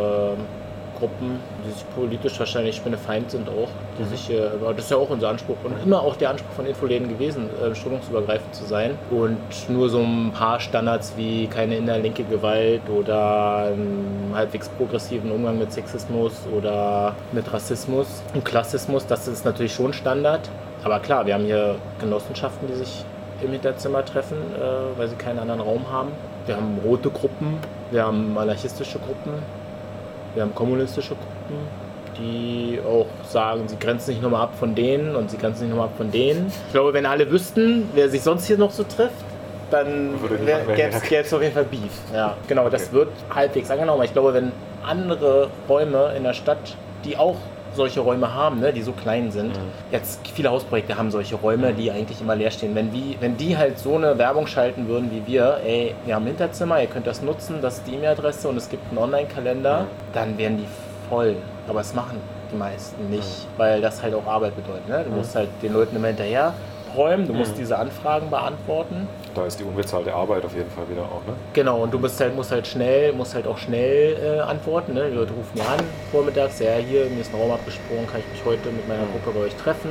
äh, Gruppen, die sich politisch wahrscheinlich spinnefeind sind auch. Die sich, äh, aber das ist ja auch unser Anspruch und immer auch der Anspruch von Infoläden gewesen, äh, strömungsübergreifend zu sein. Und nur so ein paar Standards wie keine innerlinke Gewalt oder einen halbwegs progressiven Umgang mit Sexismus oder mit Rassismus und Klassismus, das ist natürlich schon Standard. Aber klar, wir haben hier Genossenschaften, die sich im Hinterzimmer treffen, äh, weil sie keinen anderen Raum haben. Wir haben rote Gruppen, wir haben anarchistische Gruppen, wir haben kommunistische Gruppen, die auch sagen, sie grenzen sich nochmal ab von denen und sie grenzen sich nochmal ab von denen. Ich glaube, wenn alle wüssten, wer sich sonst hier noch so trifft, dann gäbe es auf jeden Fall Beef. Ja, genau, das okay. wird halbwegs angenommen. Ich glaube, wenn andere Räume in der Stadt, die auch solche Räume haben, ne, die so klein sind. Mhm. Jetzt viele Hausprojekte haben solche Räume, die eigentlich immer leer stehen. Wenn die, wenn die halt so eine Werbung schalten würden wie wir, ey, wir haben ein Hinterzimmer, ihr könnt das nutzen, das ist die E-Mail-Adresse und es gibt einen Online-Kalender, mhm. dann wären die voll. Aber es machen die meisten nicht, mhm. weil das halt auch Arbeit bedeutet. Ne? Du mhm. musst halt den Leuten immer hinterher räumen, du mhm. musst diese Anfragen beantworten. Da ist die unbezahlte Arbeit auf jeden Fall wieder auch, ne? Genau, und du musst halt, musst halt schnell, musst halt auch schnell äh, antworten. Ne? Die Leute rufen ja an vormittags, ja hier, mir ist ein Raum abgesprungen, kann ich mich heute mit meiner Gruppe bei euch treffen?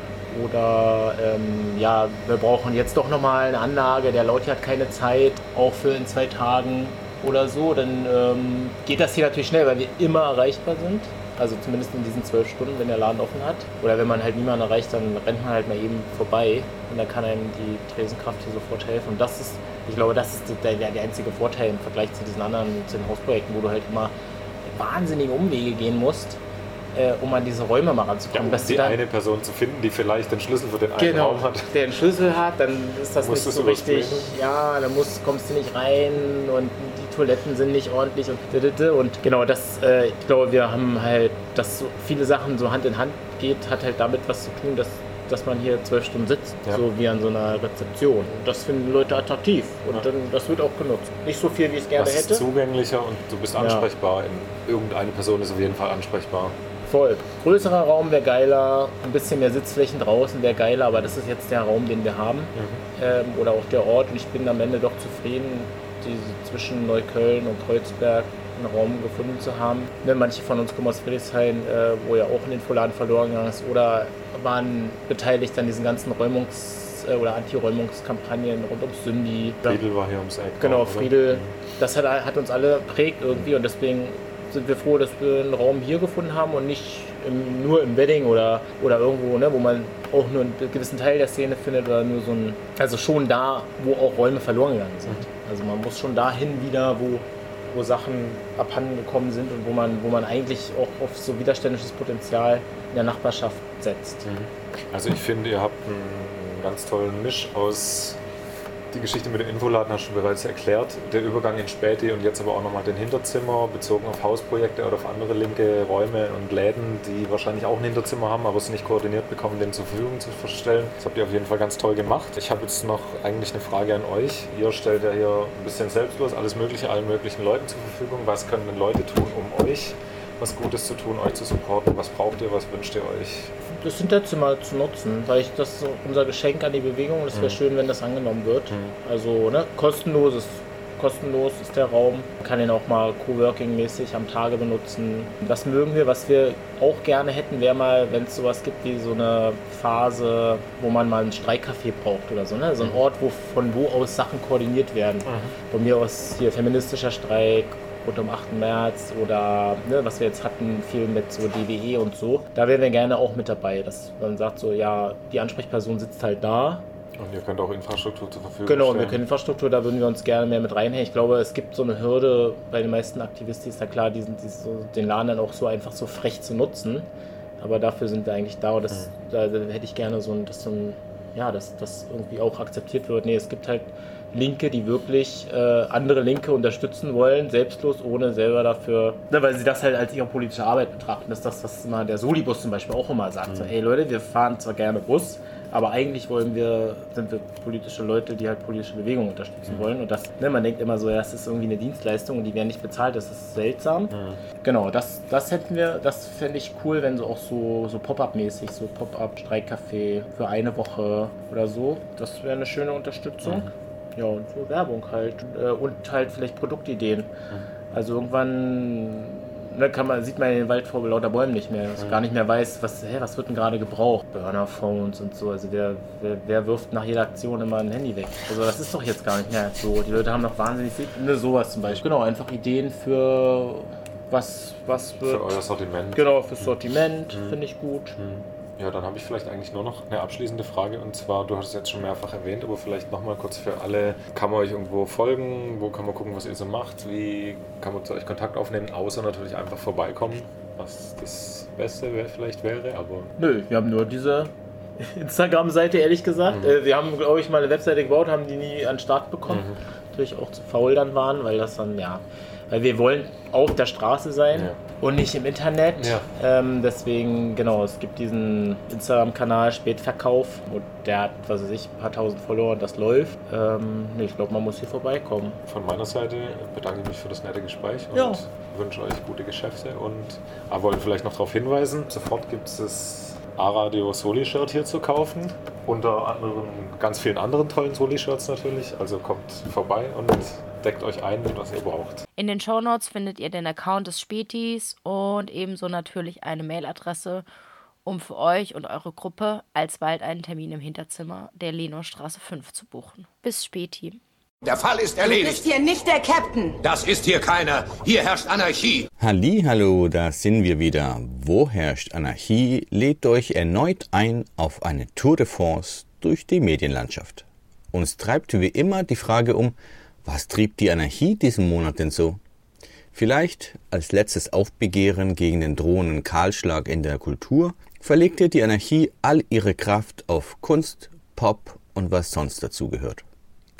Oder ähm, ja, wir brauchen jetzt doch nochmal eine Anlage, der Lauti hat keine Zeit, auch für in zwei Tagen oder so. Dann ähm, geht das hier natürlich schnell, weil wir immer erreichbar sind. Also zumindest in diesen zwölf Stunden, wenn der Laden offen hat. Oder wenn man halt niemanden erreicht, dann rennt man halt mal eben vorbei und dann kann einem die Tresenkraft hier sofort helfen. Und das ist, ich glaube, das ist der, der, der einzige Vorteil im Vergleich zu diesen anderen, zu den Hausprojekten, wo du halt immer wahnsinnige Umwege gehen musst, äh, um an diese Räume mal ranzukommen. Ja, um die dann, eine Person zu finden, die vielleicht den Schlüssel für den einen genau, Raum hat. Der einen Schlüssel hat, dann ist das nicht so richtig. Ja, dann musst, kommst du nicht rein und die Toiletten sind nicht ordentlich und und genau, das, äh, ich glaube, wir haben halt, dass so viele Sachen so Hand in Hand geht, hat halt damit was zu tun, dass dass man hier zwölf Stunden sitzt, Ja. so wie an so einer Rezeption. Und das finden die Leute attraktiv und Ja. dann, das wird auch genutzt. Nicht so viel, wie ich es gerne Das ist hätte. zugänglicher und du bist Ja. ansprechbar. Irgendeine Person ist auf jeden Fall ansprechbar. Voll. Größerer Raum wäre geiler, ein bisschen mehr Sitzflächen draußen wäre geiler, aber das ist jetzt der Raum, den wir haben. Mhm. Ähm, oder auch der Ort und ich bin am Ende doch zufrieden, diese zwischen Neukölln und Kreuzberg einen Raum gefunden zu haben. Ne, manche von uns kommen aus Friedrichshain, äh, wo ja auch ein Infoladen verloren gegangen ist, oder waren beteiligt an diesen ganzen Räumungs- äh, oder Anti-Räumungskampagnen rund um Sündi. Friedel war hier ums Eck. Genau, oder? Friedel. Das hat, hat uns alle prägt irgendwie und deswegen sind wir froh, dass wir einen Raum hier gefunden haben und nicht im, nur im Wedding oder, oder irgendwo, ne, wo man auch nur einen gewissen Teil der Szene findet oder nur so ein, also schon da, wo auch Räume verloren gegangen sind. Also man muss schon dahin wieder, wo, wo Sachen abhanden gekommen sind und wo man, wo man eigentlich auch auf so widerständisches Potenzial in der Nachbarschaft setzt. Also ich finde, ihr habt einen ganz tollen Misch aus, die Geschichte mit dem Infoladen hast du bereits erklärt, der Übergang in Späti und jetzt aber auch nochmal den Hinterzimmer bezogen auf Hausprojekte oder auf andere linke Räume und Läden, die wahrscheinlich auch ein Hinterzimmer haben, aber es nicht koordiniert bekommen, den zur Verfügung zu stellen. Das habt ihr auf jeden Fall ganz toll gemacht. Ich habe jetzt noch eigentlich eine Frage an euch. Ihr stellt ja hier ein bisschen selbstlos alles Mögliche allen möglichen Leuten zur Verfügung. Was können denn Leute tun, um euch was Gutes zu tun, euch zu supporten? Was braucht ihr, was wünscht ihr euch? Das Hinterzimmer zu nutzen, weil ich das so unser Geschenk an die Bewegung, das wäre Mhm. schön, wenn das angenommen wird. Mhm. Also ne, kostenlos ist, kostenlos ist der Raum. Man kann ihn auch mal Coworking-mäßig am Tage benutzen. Das mögen wir. Was wir auch gerne hätten, wäre mal, wenn es sowas gibt wie so eine Phase, wo man mal ein Streikcafé braucht oder so. Ne? So ein Ort, wo von wo aus Sachen koordiniert werden. Mhm. Von mir aus hier feministischer Streik, rund um achten März oder ne, was wir jetzt hatten, viel mit so D W E und so. Da wären wir gerne auch mit dabei, dass man sagt so, ja, die Ansprechperson sitzt halt da. Und ihr könnt auch Infrastruktur zur Verfügung Genau, stellen. wir können Infrastruktur, da würden wir uns gerne mehr mit reinhängen. Ich glaube, es gibt so eine Hürde bei den meisten Aktivisten, ist ja klar, diesen, diesen, so, den Laden dann auch so einfach so frech zu nutzen. Aber dafür sind wir eigentlich da und das, mhm. da, da hätte ich gerne so ein, dass so ein, ja, dass das irgendwie auch akzeptiert wird. Nee, es gibt halt Linke, die wirklich äh, andere Linke unterstützen wollen, selbstlos, ohne selber dafür, ne, weil sie das halt als ihre politische Arbeit betrachten. Das ist das, was immer der Solibus zum Beispiel auch immer sagt. Mhm. So, ey Leute, wir fahren zwar gerne Bus, aber eigentlich wollen wir, sind wir politische Leute, die halt politische Bewegungen unterstützen mhm. wollen. Und das, ne, man denkt immer so, ja, das ist irgendwie eine Dienstleistung und die werden nicht bezahlt, das ist seltsam. Mhm. Genau, das, das hätten wir, das fände ich cool, wenn so auch so, so Pop-Up-mäßig, so Pop-Up-Streikcafé für eine Woche oder so, das wäre eine schöne Unterstützung. Mhm. Ja, und so Werbung halt. Und halt vielleicht Produktideen. Mhm. Also irgendwann ne, kann man, sieht man den Wald vor lauter Bäumen nicht mehr. Dass mhm. gar nicht mehr weiß, was, hä, was wird denn gerade gebraucht. Burner-Phones und so. Also wer, wer, wer wirft nach jeder Aktion immer ein Handy weg? Also das ist doch jetzt gar nicht mehr so. Die Leute haben noch wahnsinnig viel. Ne, sowas zum Beispiel. Genau, einfach Ideen für was, was wird. Für euer Sortiment. Genau, fürs Sortiment mhm. finde ich gut. Mhm. Ja, dann habe ich vielleicht eigentlich nur noch eine abschließende Frage und zwar, du hast es jetzt schon mehrfach erwähnt, aber vielleicht nochmal kurz für alle, kann man euch irgendwo folgen, wo kann man gucken, was ihr so macht, wie kann man zu euch Kontakt aufnehmen, außer natürlich einfach vorbeikommen, was das Beste vielleicht wäre, aber... Nö, wir haben nur diese Instagram-Seite, ehrlich gesagt. Mhm. Wir haben, glaube ich, mal eine Webseite gebaut, haben die nie an den Start bekommen. Mhm. Natürlich auch zu faul dann waren, weil das dann, ja... Weil wir wollen auf der Straße sein ja. und nicht im Internet. Ja. Ähm, deswegen, genau, es gibt diesen Instagram-Kanal Spätverkauf und der hat, was weiß ich, ein paar tausend Follower und das läuft. Ähm, nee, ich glaube, man muss hier vorbeikommen. Von meiner Seite bedanke ich mich für das nette Gespräch und ja. wünsche euch gute Geschäfte und ah, wollte vielleicht noch darauf hinweisen, sofort gibt es das A-Radio Soli-Shirt hier zu kaufen. Unter anderem ganz vielen anderen tollen Soli-Shirts natürlich. Also kommt vorbei und deckt euch ein mit was ihr braucht. In den Shownotes findet ihr den Account des Spätis und ebenso natürlich eine Mailadresse, um für euch und eure Gruppe alsbald einen Termin im Hinterzimmer der Lenorstraße fünf zu buchen. Bis Späti. Der Fall ist erledigt. Du bist hier nicht der Captain. Das ist hier keiner. Hier herrscht Anarchie. Hallihallo, da sind wir wieder. Wo herrscht Anarchie? Lädt euch erneut ein auf eine Tour de force durch die Medienlandschaft. Uns treibt wie immer die Frage um, was trieb die Anarchie diesen Monat denn so? Vielleicht als letztes Aufbegehren gegen den drohenden Kahlschlag in der Kultur verlegte die Anarchie all ihre Kraft auf Kunst, Pop und was sonst dazugehört.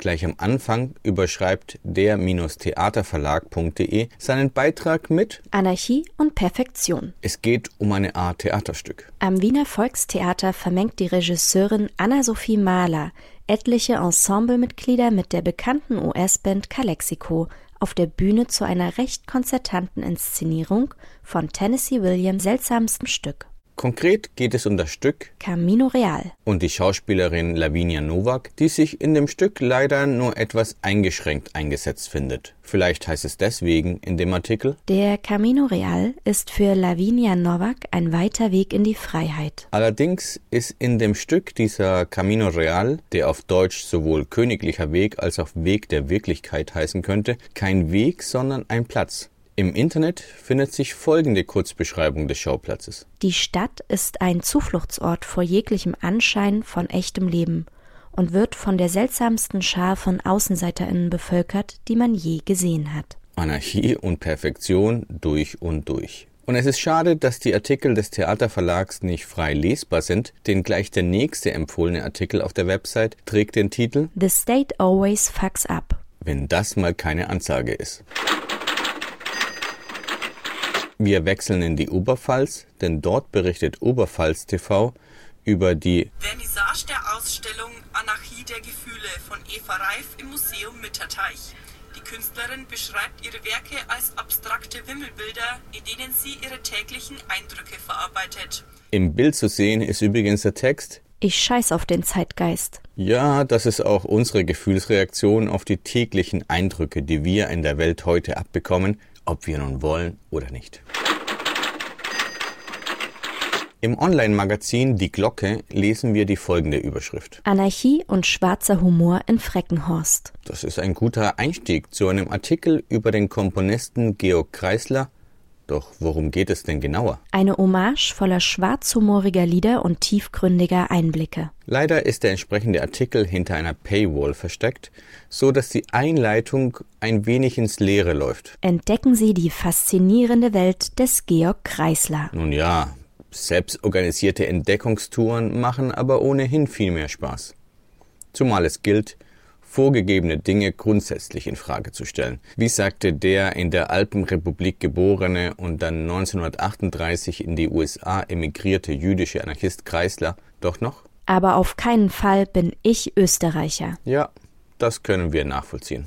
Gleich am Anfang überschreibt der Theaterverlag punkt de seinen Beitrag mit Anarchie und Perfektion. Es geht um eine Art Theaterstück. Am Wiener Volkstheater vermengt die Regisseurin Anna-Sophie Mahler etliche Ensemblemitglieder mit der bekannten U S-Band Calexico auf der Bühne zu einer recht konzertanten Inszenierung von Tennessee Williams' seltsamstem Stück. Konkret geht es um das Stück Camino Real und die Schauspielerin Lavinia Novak, die sich in dem Stück leider nur etwas eingeschränkt eingesetzt findet. Vielleicht heißt es deswegen in dem Artikel: Der Camino Real ist für Lavinia Novak ein weiter Weg in die Freiheit. Allerdings ist in dem Stück dieser Camino Real, der auf Deutsch sowohl königlicher Weg als auch Weg der Wirklichkeit heißen könnte, kein Weg, sondern ein Platz. Im Internet findet sich folgende Kurzbeschreibung des Schauplatzes. Die Stadt ist ein Zufluchtsort vor jeglichem Anschein von echtem Leben und wird von der seltsamsten Schar von AußenseiterInnen bevölkert, die man je gesehen hat. Anarchie und Perfektion durch und durch. Und es ist schade, dass die Artikel des Theaterverlags nicht frei lesbar sind, denn gleich der nächste empfohlene Artikel auf der Website trägt den Titel The State Always Fucks Up. Wenn das mal keine Ansage ist. Wir wechseln in die Oberpfalz, denn dort berichtet Oberpfalz T V über die Vernissage der Ausstellung Anarchie der Gefühle von Eva Reif im Museum Mitterteich. Die Künstlerin beschreibt ihre Werke als abstrakte Wimmelbilder, in denen sie ihre täglichen Eindrücke verarbeitet. Im Bild zu sehen ist übrigens der Text: Ich scheiß auf den Zeitgeist. Ja, das ist auch unsere Gefühlsreaktion auf die täglichen Eindrücke, die wir in der Welt heute abbekommen, ob wir nun wollen oder nicht. Im Online-Magazin Die Glocke lesen wir die folgende Überschrift: Anarchie und schwarzer Humor in Freckenhorst. Das ist ein guter Einstieg zu einem Artikel über den Komponisten Georg Kreisler. Doch worum geht es denn genauer? Eine Hommage voller schwarzhumoriger Lieder und tiefgründiger Einblicke. Leider ist der entsprechende Artikel hinter einer Paywall versteckt, so dass die Einleitung ein wenig ins Leere läuft. Entdecken Sie die faszinierende Welt des Georg Kreisler. Nun ja, selbstorganisierte Entdeckungstouren machen aber ohnehin viel mehr Spaß. Zumal es gilt, vorgegebene Dinge grundsätzlich in Frage zu stellen. Wie sagte der in der Alpenrepublik geborene und dann neunzehnhundertachtunddreißig in die U S A emigrierte jüdische Anarchist Kreisler doch noch? Aber auf keinen Fall bin ich Österreicher. Ja, das können wir nachvollziehen.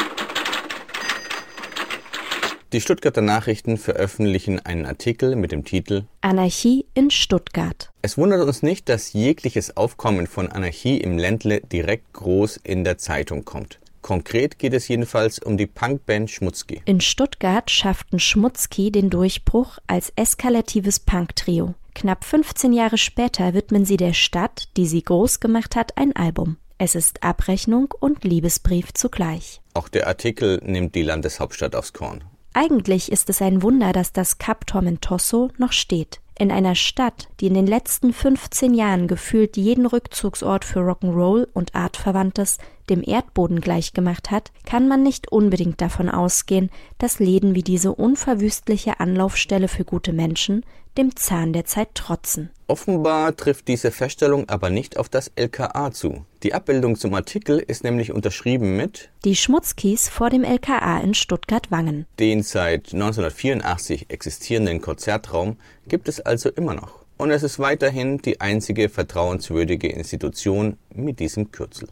Die Stuttgarter Nachrichten veröffentlichen einen Artikel mit dem Titel Anarchie in Stuttgart. Es wundert uns nicht, dass jegliches Aufkommen von Anarchie im Ländle direkt groß in der Zeitung kommt. Konkret geht es jedenfalls um die Punkband Schmutzki. In Stuttgart schafften Schmutzki den Durchbruch als eskalatives Punk-Trio. Knapp fünfzehn Jahre später widmen sie der Stadt, die sie groß gemacht hat, ein Album. Es ist Abrechnung und Liebesbrief zugleich. Auch der Artikel nimmt die Landeshauptstadt aufs Korn. Eigentlich ist es ein Wunder, dass das Kap Tormentoso noch steht. In einer Stadt, die in den letzten fünfzehn Jahren gefühlt jeden Rückzugsort für Rock'n'Roll und Artverwandtes dem Erdboden gleichgemacht hat, kann man nicht unbedingt davon ausgehen, dass Läden wie diese unverwüstliche Anlaufstelle für gute Menschen dem Zahn der Zeit trotzen. Offenbar trifft diese Feststellung aber nicht auf das L K A zu. Die Abbildung zum Artikel ist nämlich unterschrieben mit Die Schmutzkis vor dem L K A in Stuttgart-Wangen. Den seit neunzehnhundertvierundachtzig existierenden Konzertraum gibt es also immer noch. Und es ist weiterhin die einzige vertrauenswürdige Institution mit diesem Kürzel.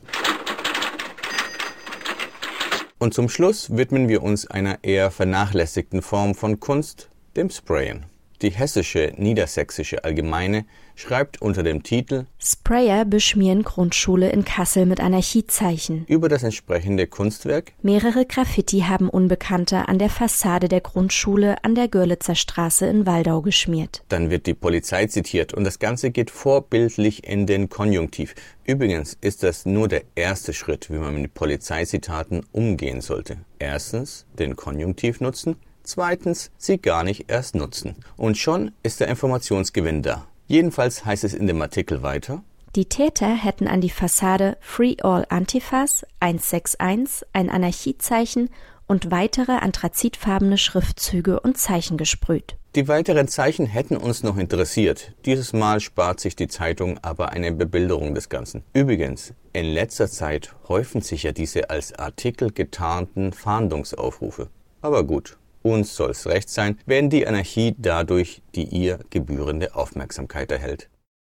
Und zum Schluss widmen wir uns einer eher vernachlässigten Form von Kunst, dem Sprayen. Die Hessische Niedersächsische Allgemeine schreibt unter dem Titel Sprayer beschmieren Grundschule in Kassel mit Anarchiezeichen über das entsprechende Kunstwerk. Mehrere Graffiti haben Unbekannte an der Fassade der Grundschule an der Görlitzer Straße in Waldau geschmiert. Dann wird die Polizei zitiert und das Ganze geht vorbildlich in den Konjunktiv. Übrigens ist das nur der erste Schritt, wie man mit Polizeizitaten umgehen sollte. Erstens den Konjunktiv nutzen. Zweitens, sie gar nicht erst nutzen. Und schon ist der Informationsgewinn da. Jedenfalls heißt es in dem Artikel weiter: Die Täter hätten an die Fassade Free All Antifas hundertsechsundsechzig ein Anarchiezeichen und weitere anthrazitfarbene Schriftzüge und Zeichen gesprüht. Die weiteren Zeichen hätten uns noch interessiert. Dieses Mal spart sich die Zeitung aber eine Bebilderung des Ganzen. Übrigens, in letzter Zeit häufen sich ja diese als Artikel getarnten Fahndungsaufrufe. Aber gut, uns soll's recht sein, wenn die Anarchie dadurch die ihr gebührende Aufmerksamkeit erhält.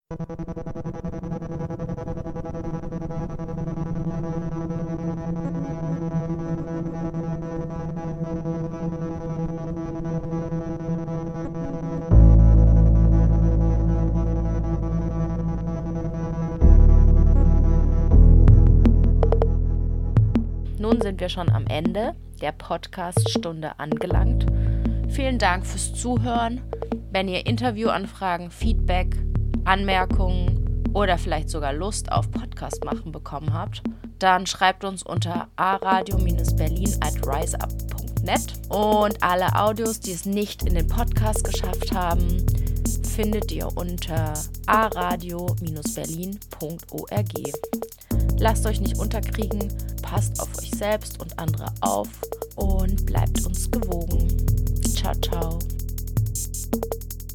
Nun sind wir schon am Ende der Podcast-Stunde angelangt. Vielen Dank fürs Zuhören. Wenn ihr Interviewanfragen, Feedback, Anmerkungen oder vielleicht sogar Lust auf Podcast machen bekommen habt, dann schreibt uns unter aradio berlin at riseup punkt net. Und alle Audios, die es nicht in den Podcast geschafft haben, findet ihr unter aradio berlin punkt org. Lasst euch nicht unterkriegen, passt auf euch selbst und andere auf und bleibt uns gewogen. Ciao, ciao.